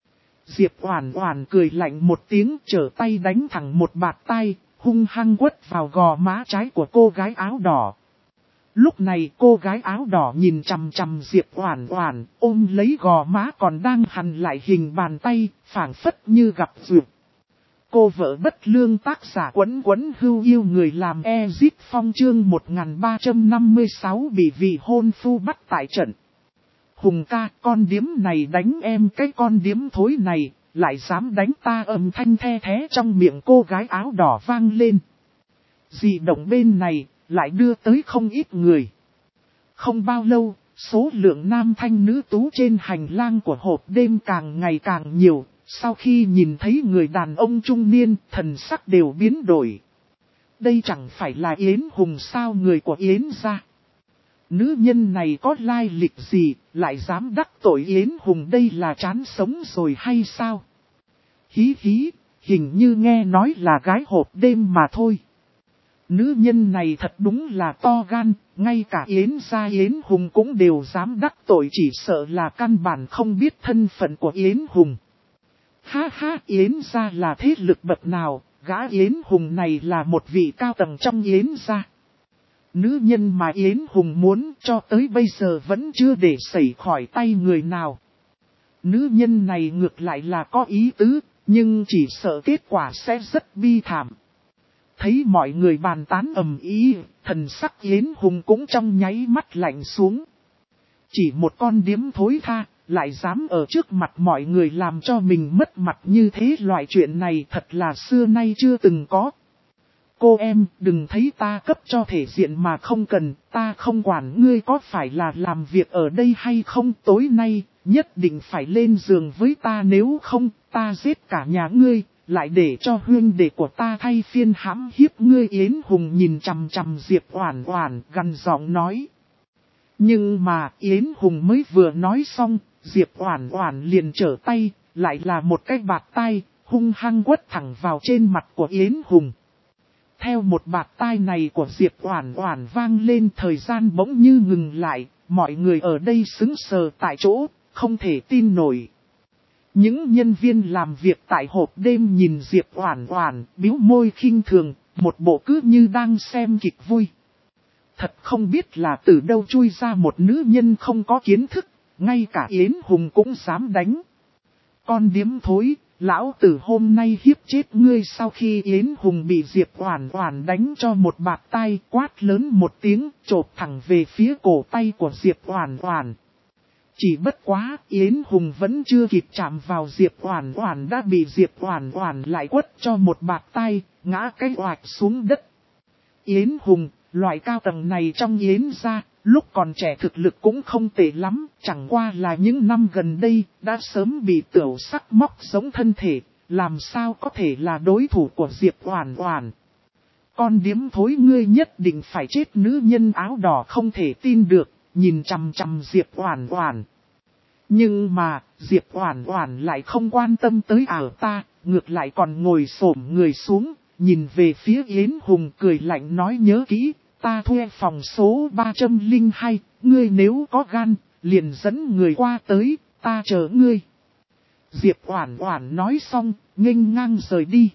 Diệp Oản Oản cười lạnh một tiếng, trở tay đánh thẳng một bạt tai, hung hăng quất vào gò má trái của cô gái áo đỏ. Lúc này cô gái áo đỏ nhìn chằm chằm Diệp Oản Oản, ôm lấy gò má còn đang hằn lại hình bàn tay, phảng phất như gặp duyệt. Cô vợ bất lương tác giả Quấn Quấn Hưu Yêu Người Làm Ezit Phong chương 1356 bị vị hôn phu bắt tại trận. Hùng ca, con điếm này đánh em, cái con điếm thối này, lại dám đánh ta, âm thanh the thé trong miệng cô gái áo đỏ vang lên. Dị động bên này, lại đưa tới không ít người. Không bao lâu, số lượng nam thanh nữ tú trên hành lang của hộp đêm càng ngày càng nhiều, sau khi nhìn thấy người đàn ông trung niên, thần sắc đều biến đổi. Đây chẳng phải là Yến Hùng sao, người của Yến gia. Nữ nhân này có lai lịch gì, lại dám đắc tội Yến Hùng, đây là chán sống rồi hay sao? Hí hí, hình như nghe nói là gái hộp đêm mà thôi. Nữ nhân này thật đúng là to gan, ngay cả Yến gia Yến Hùng cũng đều dám đắc tội, chỉ sợ là căn bản không biết thân phận của Yến Hùng. Ha ha, Yến gia là thế lực bậc nào, gã Yến Hùng này là một vị cao tầng trong Yến gia. Nữ nhân mà Yến Hùng muốn cho tới bây giờ vẫn chưa để xảy khỏi tay người nào. Nữ nhân này ngược lại là có ý tứ, nhưng chỉ sợ kết quả sẽ rất bi thảm. Thấy mọi người bàn tán ầm ĩ, thần sắc Yến Hùng cũng trong nháy mắt lạnh xuống. Chỉ một con điếm thối tha, lại dám ở trước mặt mọi người làm cho mình mất mặt như thế, loại chuyện này thật là xưa nay chưa từng có. Cô em, đừng thấy ta cấp cho thể diện mà không cần, ta không quản ngươi có phải là làm việc ở đây hay không, tối nay, nhất định phải lên giường với ta, nếu không, ta giết cả nhà ngươi, lại để cho huynh đệ của ta thay phiên hãm hiếp ngươi. Yến Hùng nhìn chằm chằm Diệp Oản Oản, gằn giọng nói. Nhưng mà Yến Hùng mới vừa nói xong, Diệp Oản Oản liền trở tay, lại là một cái bạt tai, hung hăng quất thẳng vào trên mặt của Yến Hùng. Theo một bạt tai này của Diệp Oản Oản vang lên, thời gian bỗng như ngừng lại, mọi người ở đây sững sờ tại chỗ, không thể tin nổi. Những nhân viên làm việc tại hộp đêm nhìn Diệp Oản Oản, bĩu môi khinh thường, một bộ cứ như đang xem kịch vui. Thật không biết là từ đâu chui ra một nữ nhân không có kiến thức, ngay cả Yến Hùng cũng dám đánh. Con điếm thối, lão tử hôm nay hiếp chết ngươi. Sau khi Yến Hùng bị Diệp Oản Oản đánh cho một bạt tai, quát lớn một tiếng, chộp thẳng về phía cổ tay của Diệp Oản Oản. Chỉ bất quá, Yến Hùng vẫn chưa kịp chạm vào Diệp Oản Oản đã bị Diệp Oản Oản lại quất cho một bạt tai, ngã cái oạch xuống đất. Yến Hùng, loại cao tầng này trong Yến gia, lúc còn trẻ thực lực cũng không tệ lắm, chẳng qua là những năm gần đây, đã sớm bị tiểu sắc móc giống thân thể, làm sao có thể là đối thủ của Diệp Oản Oản. Con điếm thối, ngươi nhất định phải chết. Nữ nhân áo đỏ không thể tin được, nhìn chằm chằm Diệp Oản Oản. Nhưng mà, Diệp Oản Oản lại không quan tâm tới ta, ngược lại còn ngồi xổm người xuống, nhìn về phía Yến Hùng cười lạnh nói, nhớ kỹ, ta thuê phòng số 302, ngươi nếu có gan, liền dẫn người qua tới, ta chờ ngươi. Diệp Oản Oản nói xong, nghênh ngang rời đi.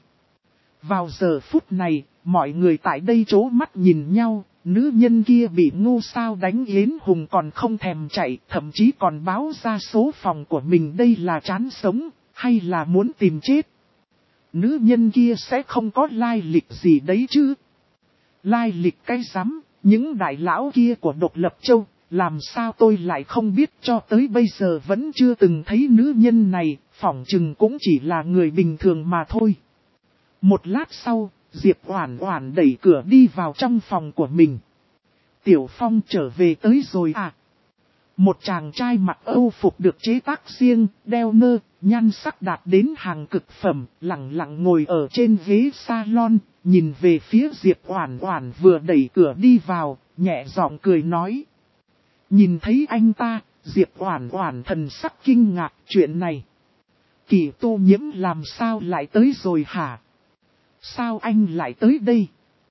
Vào giờ phút này, mọi người tại đây trố mắt nhìn nhau, nữ nhân kia bị ngu sao đánh, Yến Hùng còn không thèm chạy, thậm chí còn báo ra số phòng của mình, đây là chán sống, hay là muốn tìm chết. Nữ nhân kia sẽ không có lai lịch gì đấy chứ. Lai lịch cái rắm, những đại lão kia của Độc Lập Châu, làm sao tôi lại không biết, cho tới bây giờ vẫn chưa từng thấy nữ nhân này, phỏng chừng cũng chỉ là người bình thường mà thôi. Một lát sau, Diệp Oản Oản đẩy cửa đi vào trong phòng của mình. Tiểu Phong trở về tới rồi à? Một chàng trai mặc Âu phục được chế tác riêng, đeo nơ, nhan sắc đạt đến hàng cực phẩm, lặng lặng ngồi ở trên ghế salon, nhìn về phía Diệp Oản Oản vừa đẩy cửa đi vào, nhẹ giọng cười nói. Nhìn thấy anh ta, Diệp Oản Oản thần sắc kinh ngạc, chuyện này. Kỳ Tu Nhiễm làm sao lại tới rồi hả? Sao anh lại tới đây?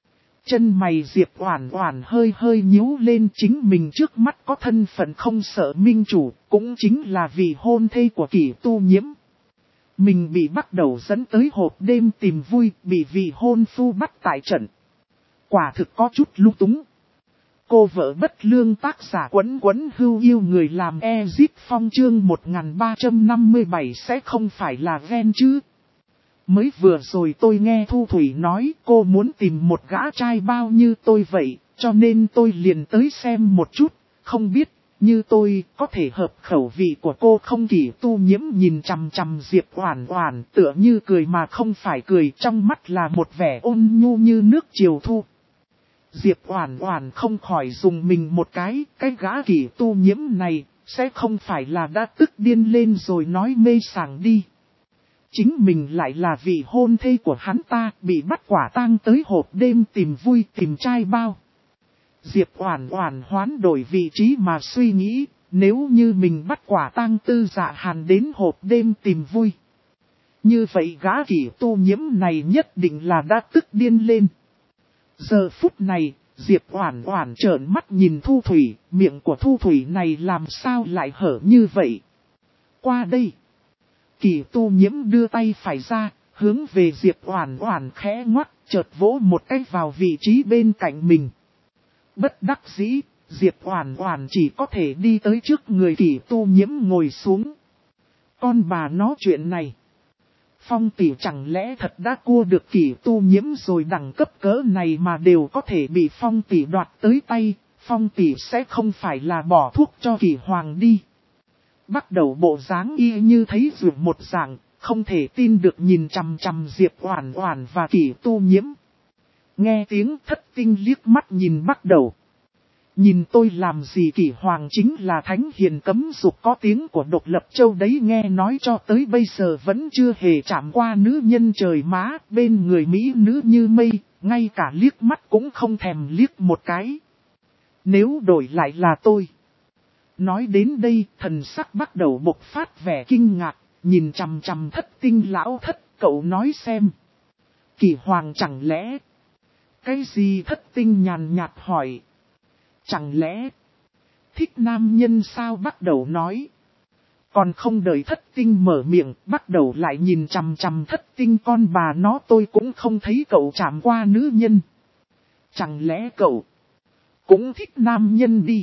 Chân mày Diệp Oản Oản hơi hơi nhíu lên, chính mình trước mắt có thân phận không sợ minh chủ, cũng chính là vị hôn thê của Kỳ Tu Nhiễm. Mình bị bắt đầu dẫn tới hộp đêm tìm vui, bị vị hôn phu bắt tại trận. Quả thực có chút lung túng. Cô vợ bất lương tác giả Quấn Quấn Hưu yêu người làm Ezip Phong chương 1357 sẽ không phải là ghen chứ. Mới vừa rồi tôi nghe Thu Thủy nói cô muốn tìm một gã trai bao như tôi vậy, cho nên tôi liền tới xem một chút, không biết như tôi có thể hợp khẩu vị của cô không. Kỷ Tu Nhiễm nhìn chằm chằm Diệp Oản Oản tựa như cười mà không phải cười, trong mắt là một vẻ ôn nhu như nước chiều thu. Diệp Oản Oản không khỏi dùng mình một cái gã Kỷ Tu Nhiễm này, sẽ không phải là đã tức điên lên rồi nói mê sảng đi. Chính mình lại là vị hôn thê của hắn ta, bị bắt quả tang tới hộp đêm tìm vui tìm trai bao. Diệp Oản Oản hoán đổi vị trí mà suy nghĩ, nếu như mình bắt quả tang Tư Dạ Hàn đến hộp đêm tìm vui. Như vậy gã Kỷ Tu Nhiễm này nhất định là đã tức điên lên. Giờ phút này, Diệp Oản Oản trợn mắt nhìn Thu Thủy, miệng của Thu Thủy này làm sao lại hở như vậy. Qua đây. Kỷ Tu Nhiễm đưa tay phải ra, hướng về Diệp Oản Oản khẽ ngoắc, chợt vỗ một cái vào vị trí bên cạnh mình. Bất đắc dĩ, Diệp Oản Oản chỉ có thể đi tới trước người Kỷ Tu Nhiễm ngồi xuống. Con bà nó chuyện này. Phong tỷ chẳng lẽ thật đã cua được Kỷ Tu Nhiễm rồi, đẳng cấp cỡ này mà đều có thể bị Phong tỷ đoạt tới tay, Phong tỷ sẽ không phải là bỏ thuốc cho Kỷ Hoàng đi. Bắt đầu bộ dáng y như thấy ruột một dạng, không thể tin được nhìn chằm chằm Diệp Oản Oản và Kỷ Tu Nhiễm. Nghe tiếng Thất Tinh liếc mắt nhìn bắt đầu. Nhìn tôi làm gì? Kỷ Hoàng chính là thánh hiền cấm dục có tiếng của Độc Lập Châu đấy, nghe nói cho tới bây giờ vẫn chưa hề chạm qua nữ nhân trời má, bên người mỹ nữ như mây, ngay cả liếc mắt cũng không thèm liếc một cái. Nếu đổi lại là tôi. Nói đến đây, thần sắc bắt đầu bộc phát vẻ kinh ngạc, nhìn chằm chằm Thất Tinh lão thất, cậu nói xem. Kỷ Hoàng chẳng lẽ? Cái gì? Thất Tinh nhàn nhạt hỏi. Chẳng lẽ thích nam nhân sao? Bắt đầu nói. Còn không đợi Thất Tinh mở miệng, bắt đầu lại nhìn chằm chằm Thất Tinh, con bà nó, tôi cũng không thấy cậu chạm qua nữ nhân. Chẳng lẽ cậu cũng thích nam nhân đi?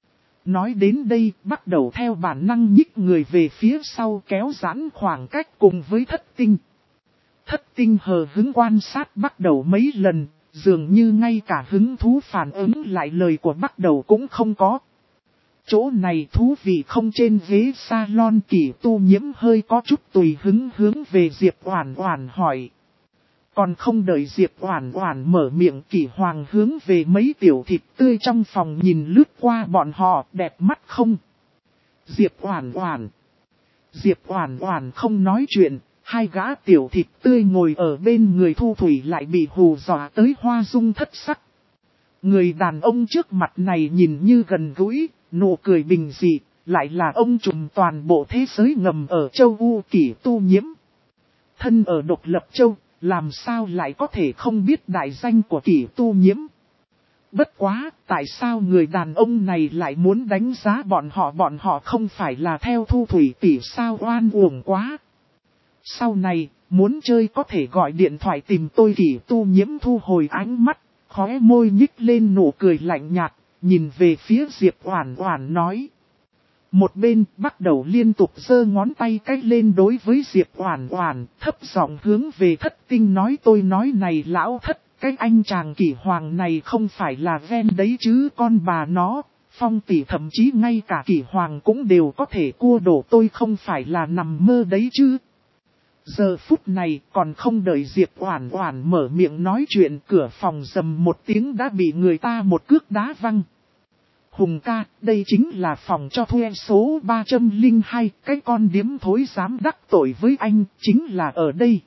Nói đến đây, bắt đầu theo bản năng nhích người về phía sau, kéo giãn khoảng cách cùng với Thất Tinh. Thất Tinh hờ hững quan sát bắt đầu mấy lần, dường như ngay cả hứng thú phản ứng lại lời của bắt đầu cũng không có. Chỗ này thú vị không? Trên ghế salon Kỷ Tu Nhiễm hơi có chút tùy hứng hướng về Diệp Oản Oản hỏi. Còn không đợi Diệp Oản Oản mở miệng, Kỷ Hoàng hướng về mấy tiểu thịt tươi trong phòng nhìn lướt qua bọn họ, đẹp mắt không? Diệp Oản Oản. Diệp Oản Oản không nói chuyện, hai gã tiểu thịt tươi ngồi ở bên người Thu Thủy lại bị hù dọa tới hoa dung thất sắc. Người đàn ông trước mặt này nhìn như gần gũi, nụ cười bình dị, lại là ông trùm toàn bộ thế giới ngầm ở châu U. Kỷ Tu Nhiễm thân ở Độc Lập Châu, làm sao lại có thể không biết đại danh của Kỷ Tu Nhiễm. Bất quá, tại sao người đàn ông này lại muốn đánh giá bọn họ không phải là theo Thu Thủy tỷ sao? Oan uổng quá. Sau này, muốn chơi có thể gọi điện thoại tìm tôi. Kỷ Tu Nhiễm thu hồi ánh mắt, khóe môi nhích lên nụ cười lạnh nhạt, nhìn về phía Diệp Oản Oản nói. Một bên bắt đầu liên tục giơ ngón tay cái lên đối với Diệp Oản Oản, thấp giọng hướng về Thất Tinh nói, tôi nói này lão Thất, cái anh chàng Kỷ Hoàng này không phải là ghen đấy chứ, con bà nó, Phong tỷ thậm chí ngay cả Kỷ Hoàng cũng đều có thể cua đổ, tôi không phải là nằm mơ đấy chứ. Giờ phút này còn không đợi Diệp Oản Oản mở miệng nói chuyện, cửa phòng rầm một tiếng đã bị người ta một cước đá văng. Hùng ca, đây chính là phòng cho thuê số 302, cái con điếm thối dám đắc tội với anh, chính là ở đây.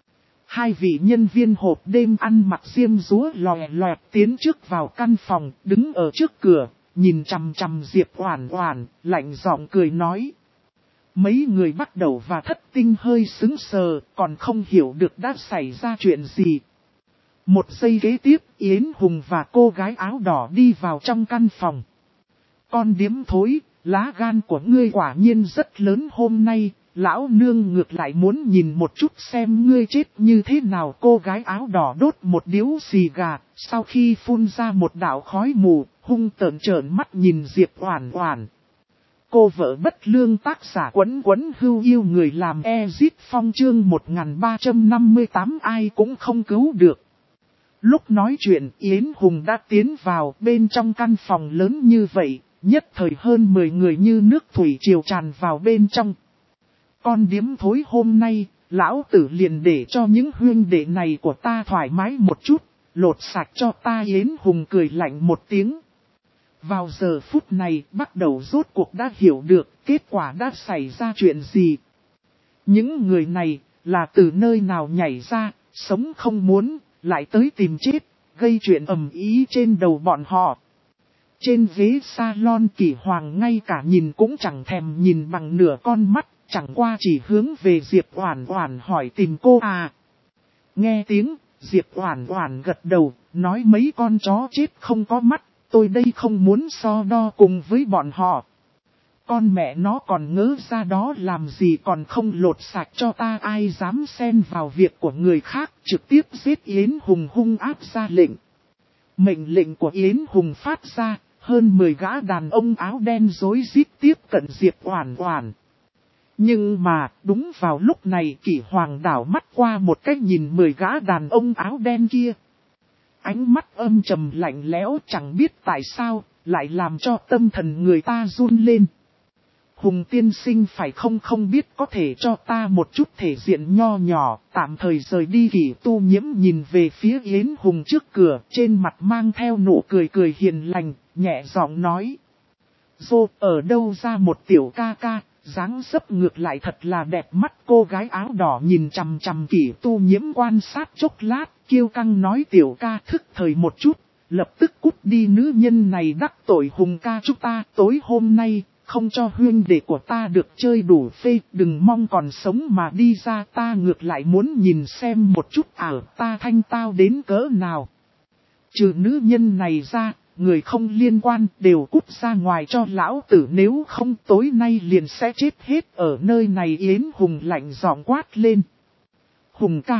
Hai vị nhân viên hộp đêm ăn mặc xiêm rúa lòe loẹt tiến trước vào căn phòng, đứng ở trước cửa, nhìn chằm chằm Diệp Oản Oản, lạnh giọng cười nói. Mấy người bắt đầu và Thất Tinh hơi sững sờ, còn không hiểu được đã xảy ra chuyện gì. Một giây kế tiếp, Yến Hùng và cô gái áo đỏ đi vào trong căn phòng. Con điếm thối, lá gan của ngươi quả nhiên rất lớn, hôm nay, lão nương ngược lại muốn nhìn một chút xem ngươi chết như thế nào. Cô gái áo đỏ đốt một điếu xì gà, sau khi phun ra một đạo khói mù, hung tợn trợn mắt nhìn Diệp Oản Oản. Cô vợ bất lương tác giả Quấn Quấn Hưu Yêu người làm Ezit Phong chương 1358 ai cũng không cứu được. Lúc nói chuyện Yến Hùng đã tiến vào bên trong căn phòng lớn như vậy, nhất thời hơn 10 người như nước thủy triều tràn vào bên trong. Con điếm thối hôm nay, lão tử liền để cho những huynh đệ này của ta thoải mái một chút, lột sạch cho ta. Yến Hùng cười lạnh một tiếng. Vào giờ phút này bắt đầu rốt cuộc đã hiểu được kết quả đã xảy ra chuyện gì. Những người này là từ nơi nào nhảy ra, sống không muốn, lại tới tìm chết, gây chuyện ầm ĩ trên đầu bọn họ. Trên ghế salon Kỷ Hoàng ngay cả nhìn cũng chẳng thèm nhìn bằng nửa con mắt, chẳng qua chỉ hướng về Diệp Oản Oản hỏi tìm cô à. Nghe tiếng, Diệp Oản Oản gật đầu, nói mấy con chó chết không có mắt, tôi đây không muốn so đo cùng với bọn họ. Con mẹ nó còn ngớ ra đó làm gì còn không lột sạch cho ta, ai dám xen vào việc của người khác, trực tiếp giết. Yến Hùng hung áp ra lệnh. Mệnh lệnh của Yến Hùng phát ra, hơn 10 gã đàn ông áo đen rối rít tiếp cận Diệp Oản Oản. Nhưng mà, đúng vào lúc này Kỷ Hoàng đảo mắt qua một cách nhìn 10 gã đàn ông áo đen kia. Ánh mắt âm trầm lạnh lẽo chẳng biết tại sao, lại làm cho tâm thần người ta run lên. Hùng tiên sinh phải không biết có thể cho ta một chút thể diện nho nhỏ, tạm thời rời đi. Kỷ Tu Nhiễm nhìn về phía Yến Hùng trước cửa, trên mặt mang theo nụ cười hiền lành, nhẹ giọng nói. Dô, ở đâu ra một tiểu ca ca, dáng dấp ngược lại thật là đẹp mắt. Cô gái áo đỏ nhìn chằm chằm Kỷ Tu Nhiễm quan sát chốc lát, kiêu căng nói tiểu ca thức thời một chút, lập tức cút đi. Nữ nhân này đắc tội Hùng ca chúng ta, tối hôm nay không cho huynh đệ của ta được chơi đủ phê, đừng mong còn sống mà đi ra. Ta ngược lại muốn nhìn xem một chút ta thanh tao đến cỡ nào. Trừ nữ nhân này ra, người không liên quan đều cút ra ngoài cho lão tử, nếu không tối nay liền sẽ chết hết ở nơi này. Yến Hùng lạnh giọng quát lên. Hùng ca,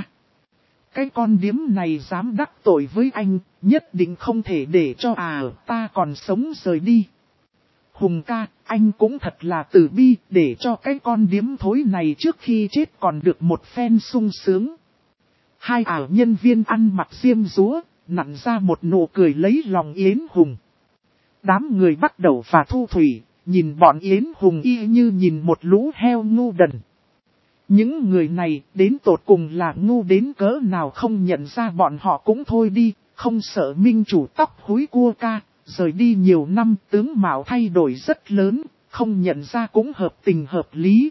cái con điếm này dám đắc tội với anh, nhất định không thể để cho ta còn sống rời đi. Hùng ca, anh cũng thật là tử bi, để cho cái con điếm thối này trước khi chết còn được một phen sung sướng. Hai nhân viên ăn mặc xiêm rúa, nặn ra một nụ cười lấy lòng Yến Hùng. Đám người bắt đầu và thu thủy, nhìn bọn Yến Hùng y như nhìn một lũ heo ngu đần. Những người này đến tột cùng là ngu đến cỡ nào, không nhận ra bọn họ cũng thôi đi, không sợ minh chủ tóc húi cua ca, rời đi nhiều năm tướng mạo thay đổi rất lớn, không nhận ra cũng hợp tình hợp lý.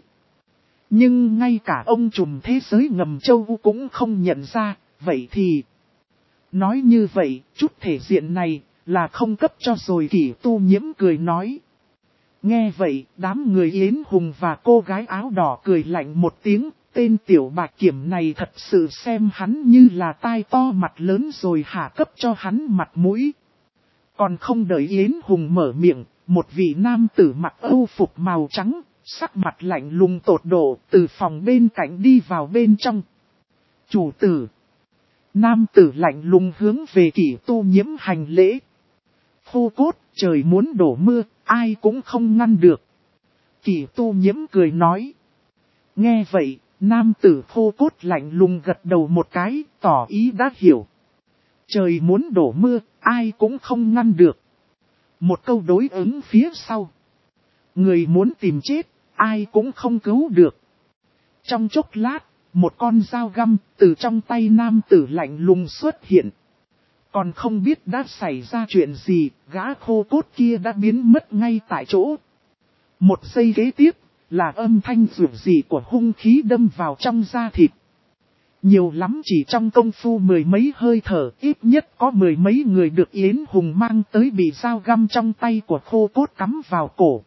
Nhưng ngay cả ông trùm thế giới ngầm châu cũng không nhận ra, vậy thì... Nói như vậy, chút thể diện này là không cấp cho rồi. Kỷ Tu Nhiễm cười nói. Nghe vậy, đám người Yến Hùng và cô gái áo đỏ cười lạnh một tiếng. Tên tiểu bạch kiểm này thật sự xem hắn như là tai to mặt lớn rồi hả, cấp cho hắn mặt mũi. Còn không đợi Yến Hùng mở miệng, một vị nam tử mặc âu phục màu trắng, sắc mặt lạnh lùng tột độ, từ phòng bên cạnh đi vào bên trong. Chủ tử. Nam tử lạnh lùng hướng về Kỷ Tu Nhiễm hành lễ. Khô cốt, trời muốn đổ mưa, ai cũng không ngăn được. Kỷ Tu Nhiễm cười nói. Nghe vậy, nam tử khô cốt lạnh lùng gật đầu một cái, tỏ ý đã hiểu. Trời muốn đổ mưa, ai cũng không ngăn được. Một câu đối ứng phía sau. Người muốn tìm chết, ai cũng không cứu được. Trong chốc lát, một con dao găm từ trong tay nam tử lạnh lùng xuất hiện. Còn không biết đã xảy ra chuyện gì, gã khô cốt kia đã biến mất ngay tại chỗ. Một giây kế tiếp, là âm thanh rủi rỉ của hung khí đâm vào trong da thịt. Nhiều lắm chỉ trong công phu mười mấy hơi thở, ít nhất có mười mấy người được Yến Hùng mang tới bị dao găm trong tay của khô cốt cắm vào cổ.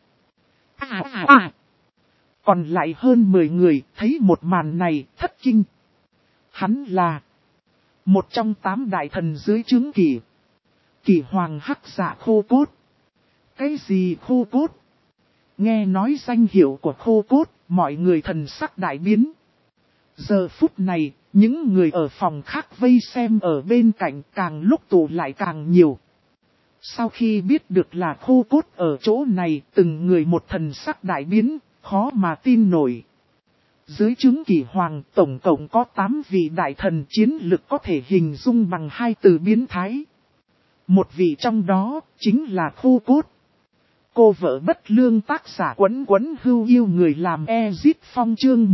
Còn lại hơn 10 người thấy một màn này thất kinh. Hắn là một trong 8 đại thần dưới trướng Kỷ Hoàng hắc dạ khô cốt. Cái gì khô cốt? Nghe nói danh hiệu của khô cốt, mọi người thần sắc đại biến. Giờ phút này, những người ở phòng khác vây xem ở bên cạnh càng lúc tụ lại càng nhiều. Sau khi biết được là khô cốt ở chỗ này, từng người một thần sắc đại biến, khó mà tin nổi. Dưới trướng Kỷ Hoàng tổng cộng có 8 vị đại thần chiến lực có thể hình dung bằng 2 từ biến thái. Một vị trong đó chính là khô cốt. Cô vợ bất lương tác giả Quấn Quấn Hưu yêu người làm Ezit Phong chương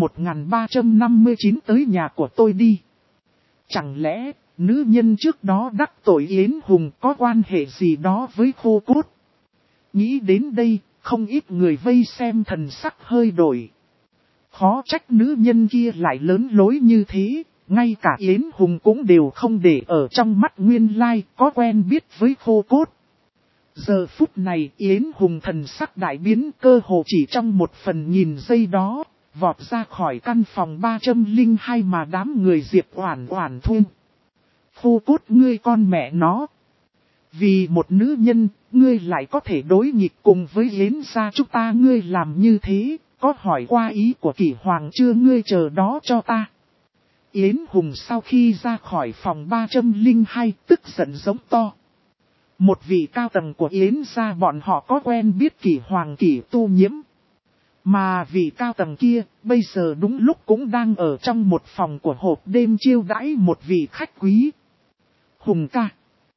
1359 tới nhà của tôi đi. Chẳng lẽ nữ nhân trước đó đắc tội Yến Hùng có quan hệ gì đó với khô cốt? Nghĩ đến đây, không ít người vây xem thần sắc hơi đổi. Khó trách nữ nhân kia lại lớn lối như thế, ngay cả Yến Hùng cũng đều không để ở trong mắt nguyên lai có quen biết với khô cốt. Giờ phút này Yến Hùng thần sắc đại biến cơ hồ chỉ trong 1/1000 giây đó, vọt ra khỏi căn phòng 302 mà đám người Diệp Oản Oản thu. Khô cốt ngươi con mẹ nó. Vì một nữ nhân, ngươi lại có thể đối nghịch cùng với Yến gia chúng ta, ngươi làm như thế, có hỏi qua ý của Kỷ Hoàng chưa, ngươi chờ đó cho ta. Yến Hùng sau khi ra khỏi phòng 302 tức giận giống to. Một vị cao tầng của Yến gia bọn họ có quen biết Kỷ Hoàng Kỷ Tu Nhiễm. Mà vị cao tầng kia bây giờ đúng lúc cũng đang ở trong một phòng của hộp đêm chiêu đãi một vị khách quý. Hùng ca.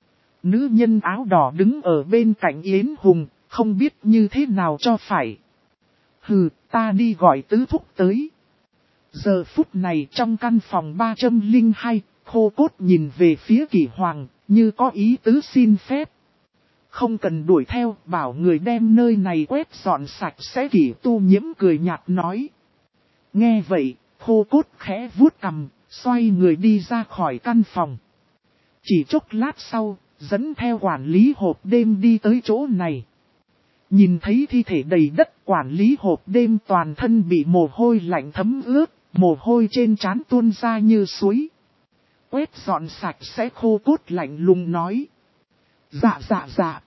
Nữ nhân áo đỏ đứng ở bên cạnh Yến Hùng, không biết như thế nào cho phải. Hừ, ta đi gọi tứ thúc tới. Giờ phút này trong căn phòng 302, khô cốt nhìn về phía Kỷ Hoàng, như có ý tứ xin phép. Không cần đuổi theo, bảo người đem nơi này quét dọn sạch sẽ. Kỷ Tu Nhiễm cười nhạt nói. Nghe vậy, khô cốt khẽ vuốt cằm, xoay người đi ra khỏi căn phòng. Chỉ chốc lát sau, dẫn theo quản lý hộp đêm đi tới chỗ này. Nhìn thấy thi thể đầy đất, quản lý hộp đêm toàn thân bị mồ hôi lạnh thấm ướt, mồ hôi trên trán tuôn ra như suối. Quét dọn sạch sẽ, khô cốt lạnh lùng nói. Dạ.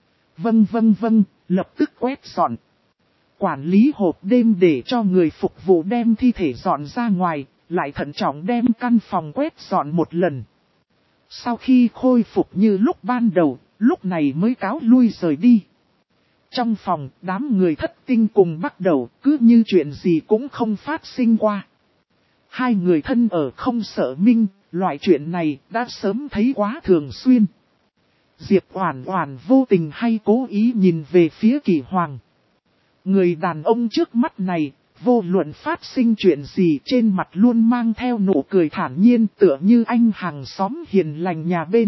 Vâng, lập tức quét dọn. Quản lý hộp đêm để cho người phục vụ đem thi thể dọn ra ngoài, lại thận trọng đem căn phòng quét dọn một lần. Sau khi khôi phục như lúc ban đầu, lúc này mới cáo lui rời đi. Trong phòng, đám người thất tinh cùng bắt đầu, cứ như chuyện gì cũng không phát sinh qua. Hai người thân ở không sợ minh, loại chuyện này đã sớm thấy quá thường xuyên. Diệp Oản Oản vô tình hay cố ý nhìn về phía Kỷ Hoàng. Người đàn ông trước mắt này, vô luận phát sinh chuyện gì trên mặt luôn mang theo nụ cười thản nhiên, tựa như anh hàng xóm hiền lành nhà bên.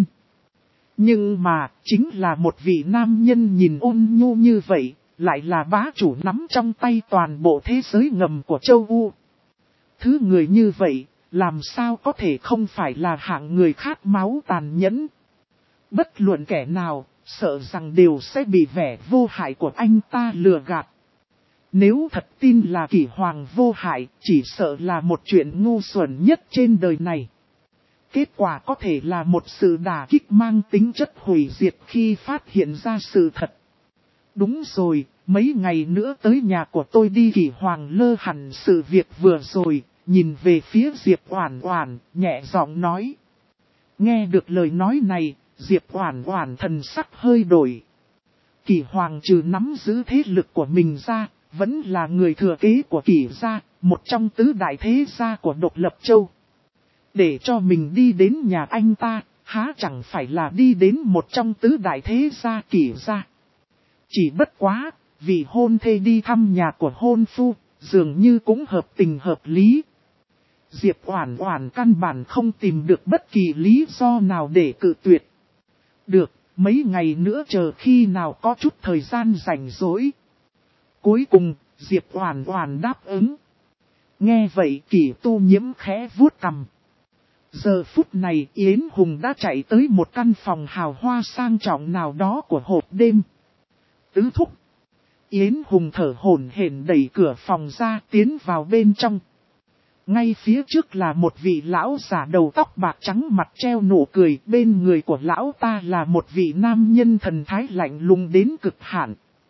Nhưng mà, chính là một vị nam nhân nhìn ôn nhu như vậy, lại là bá chủ nắm trong tay toàn bộ thế giới ngầm của châu U. Thứ người như vậy, làm sao có thể không phải là hạng người khát máu tàn nhẫn. Bất luận kẻ nào, sợ rằng đều sẽ bị vẻ vô hại của anh ta lừa gạt. Nếu thật tin là Kỷ Hoàng vô hại, chỉ sợ là một chuyện ngu xuẩn nhất trên đời này. Kết quả có thể là một sự đả kích mang tính chất hủy diệt khi phát hiện ra sự thật. Đúng rồi, mấy ngày nữa tới nhà của tôi đi. Kỷ Hoàng lơ hẳn sự việc vừa rồi, nhìn về phía Diệp Oản Oản, nhẹ giọng nói. Nghe được lời nói này, Diệp Oản Oản thần sắc hơi đổi. Kỷ Hoàng trừ nắm giữ thế lực của mình ra, vẫn là người thừa kế của Kỷ gia, một trong tứ đại thế gia của Độc Lập Châu. Để cho mình đi đến nhà anh ta, há chẳng phải là đi đến một trong tứ đại thế gia Kỷ gia. Chỉ bất quá, vì hôn thê đi thăm nhà của hôn phu, dường như cũng hợp tình hợp lý. Diệp Oản Oản căn bản không tìm được bất kỳ lý do nào để cự tuyệt. Được, mấy ngày nữa chờ khi nào có chút thời gian rảnh rỗi. Cuối cùng, Diệp Oản Oản đáp ứng. Nghe vậy Kỷ Tu Nhiễm khẽ vuốt cằm. Giờ phút này Yến Hùng đã chạy tới một căn phòng hào hoa sang trọng nào đó của hộp đêm. Tứ thúc. Yến Hùng thở hổn hển đẩy cửa phòng ra tiến vào bên trong. Ngay phía trước là một vị lão già đầu tóc bạc trắng mặt treo nụ cười. Bên người của lão ta là một vị nam nhân thần thái lạnh lùng đến cực hạn.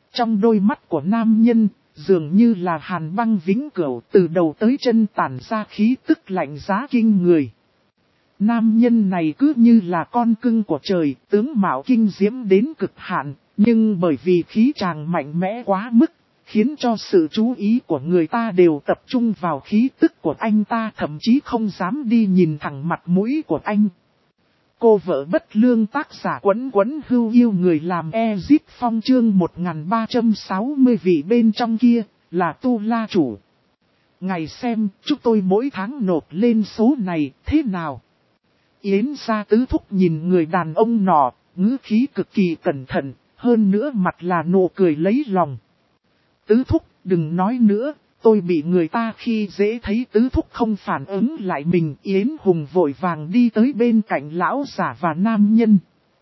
Trong đôi mắt của nam nhân, dường như là hàn băng vĩnh cửu từ đầu tới chân tản ra khí tức lạnh giá kinh người. Nam nhân này cứ như là con cưng của trời, tướng mạo kinh diễm đến cực hạn, nhưng bởi vì khí chàng mạnh mẽ quá mức, khiến cho sự chú ý của người ta đều tập trung vào khí tức của anh ta, thậm chí không dám đi nhìn thẳng mặt mũi của anh. Cô vợ bất lương tác giả Quấn Quấn Hưu yêu người làm Ezip Phong chương 1360 vị bên trong kia, là Tu La chủ. Ngài xem, chúng tôi mỗi tháng nộp lên số này, thế nào? Yến gia tứ thúc nhìn người đàn ông nọ, ngữ khí cực kỳ cẩn thận, hơn nữa mặt là nụ cười lấy lòng. Tứ thúc, đừng nói nữa, tôi bị người ta khi dễ thấy tứ thúc không phản ứng lại mình. Yến Hùng vội vàng đi tới bên cạnh lão giả và nam nhân.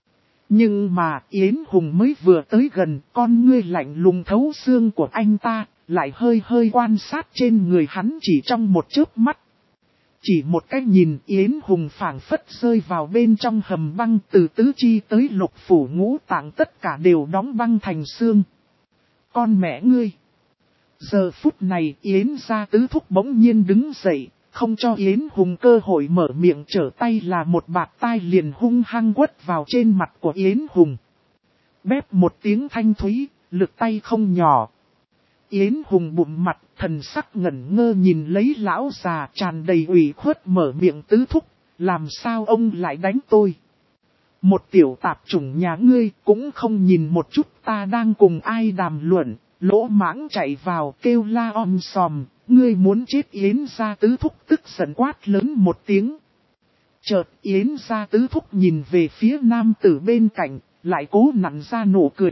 Nhưng mà Yến Hùng mới vừa tới gần, con ngươi lạnh lùng thấu xương của anh ta, lại hơi hơi quan sát trên người hắn chỉ trong một chớp mắt. Chỉ một cách nhìn Yến Hùng phảng phất rơi vào bên trong hầm băng, từ tứ chi tới lục phủ ngũ tạng tất cả đều đóng băng thành xương. Con mẹ ngươi! Giờ phút này Yến gia tứ thúc bỗng nhiên đứng dậy, không cho Yến Hùng cơ hội mở miệng, trở tay là một bạt tai liền hung hăng quất vào trên mặt của Yến Hùng. Bép một tiếng thanh thúy, lực tay không nhỏ. Yến Hùng bụm mặt, thần sắc ngẩn ngơ nhìn lấy lão già, tràn đầy ủy khuất mở miệng: tứ thúc, làm sao ông lại đánh tôi? Một tiểu tạp chủng nhà ngươi cũng không nhìn một chút ta đang cùng ai đàm luận, lỗ mãng chạy vào kêu la om sòm, ngươi muốn chết. Yến gia tứ thúc tức giận quát lớn một tiếng. Chợt Yến gia tứ thúc nhìn về phía nam tử bên cạnh, lại cố nặn ra nụ cười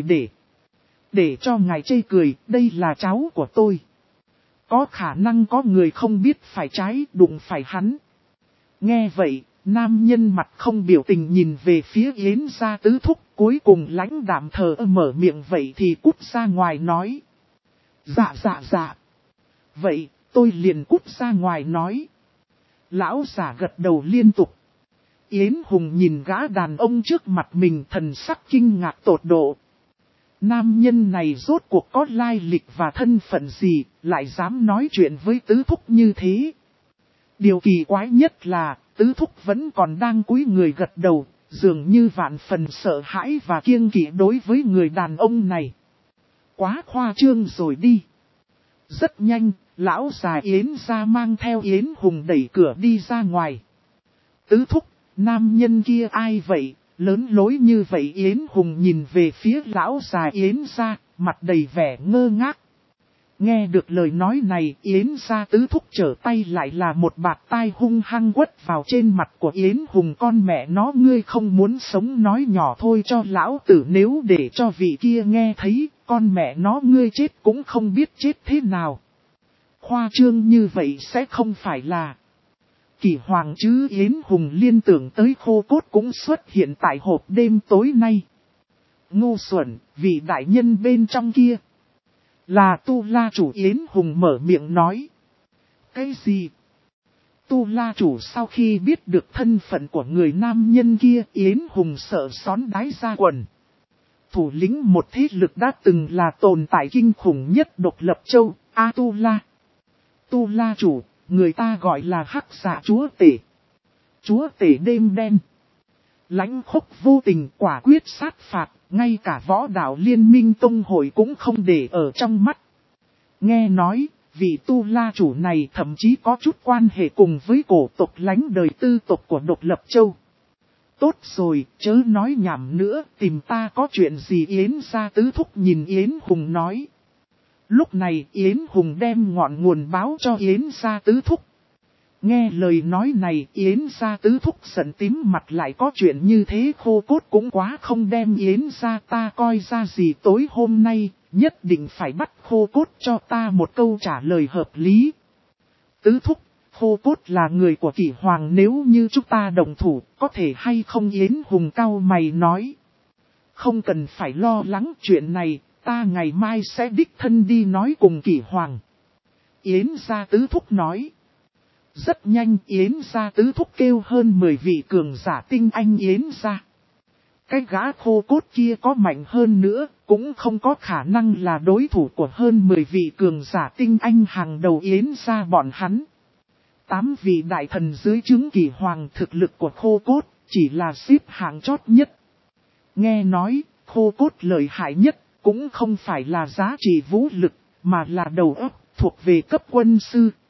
để cho ngài chê cười, đây là cháu của tôi. Có khả năng có người không biết phải trái đụng phải hắn. Nghe vậy, nam nhân mặt không biểu tình nhìn về phía Yến gia tứ thúc, cuối cùng lãnh đạm thờ mở miệng: vậy thì cút ra ngoài nói. Dạ. Vậy, tôi liền cút ra ngoài nói. Lão giả gật đầu liên tục. Yến Hùng nhìn gã đàn ông trước mặt mình, thần sắc kinh ngạc tột độ. Nam nhân này rốt cuộc có lai lịch và thân phận gì, lại dám nói chuyện với tứ thúc như thế. Điều kỳ quái nhất là, tứ thúc vẫn còn đang cúi người gật đầu, dường như vạn phần sợ hãi và kiêng kỵ đối với người đàn ông này. Quá khoa trương rồi đi. Rất nhanh, lão già Yến gia mang theo Yến Hùng đẩy cửa đi ra ngoài. Tứ thúc, nam nhân kia ai vậy? Lớn lối như vậy. Yến Hùng nhìn về phía lão già Yến gia, mặt đầy vẻ ngơ ngác. Nghe được lời nói này, Yến gia tứ thúc trở tay lại là một bạt tai hung hăng quất vào trên mặt của Yến Hùng. Con mẹ nó, ngươi không muốn sống nói nhỏ thôi cho lão tử, nếu để cho vị kia nghe thấy, con mẹ nó ngươi chết cũng không biết chết thế nào. Khoa trương như vậy sẽ không phải là Kỷ Hoàng chứ? Yến Hùng liên tưởng tới khô cốt cũng xuất hiện tại hộp đêm tối nay. Ngu xuẩn, vị đại nhân bên trong kia là Tu La chủ. Yến Hùng mở miệng nói. Cái gì? Tu La chủ? Sau khi biết được thân phận của người nam nhân kia, Yến Hùng sợ xón đái ra quần. Thủ lĩnh một thế lực đã từng là tồn tại kinh khủng nhất Độc Lập Châu, Tu La. Tu La chủ, người ta gọi là Hắc Dạ chúa tể. Chúa tể đêm đen. Lãnh khốc vô tình, quả quyết sát phạt, ngay cả võ đạo liên minh tông hội cũng không để ở trong mắt. Nghe nói, vị Tu La chủ này thậm chí có chút quan hệ cùng với cổ tộc lãnh đời tư tộc của Độc Lập Châu. Tốt rồi, chớ nói nhảm nữa, tìm ta có chuyện gì? Yến gia tứ thúc nhìn Yến Hùng nói. Lúc này Yến Hùng đem ngọn nguồn báo cho Yến gia tứ thúc. Nghe lời nói này, Yến gia tứ thúc giận tím mặt, lại có chuyện như thế khô cốt cũng quá không đem Yến gia ta coi ra gì. Tối hôm nay, nhất định phải bắt khô cốt cho ta một câu trả lời hợp lý. Tứ thúc, khô cốt là người của Kỷ Hoàng, nếu như chúng ta đồng thủ, có thể hay không? Yến Hùng cau mày nói. Không cần phải lo lắng chuyện này, ta ngày mai sẽ đích thân đi nói cùng Kỷ Hoàng. Yến gia tứ thúc nói. Rất nhanh Yến gia tứ thúc kêu hơn 10 vị cường giả tinh anh Yến gia. Cái gã khô cốt kia có mạnh hơn nữa, cũng không có khả năng là đối thủ của hơn 10 vị cường giả tinh anh hàng đầu Yến gia bọn hắn. 8 vị đại thần dưới trướng Kỳ Hoàng thực lực của Khô Cốt chỉ là xếp hạng chót nhất. Nghe nói, Khô Cốt lợi hại nhất cũng không phải là giá trị vũ lực, mà là đầu óc thuộc về cấp quân sư.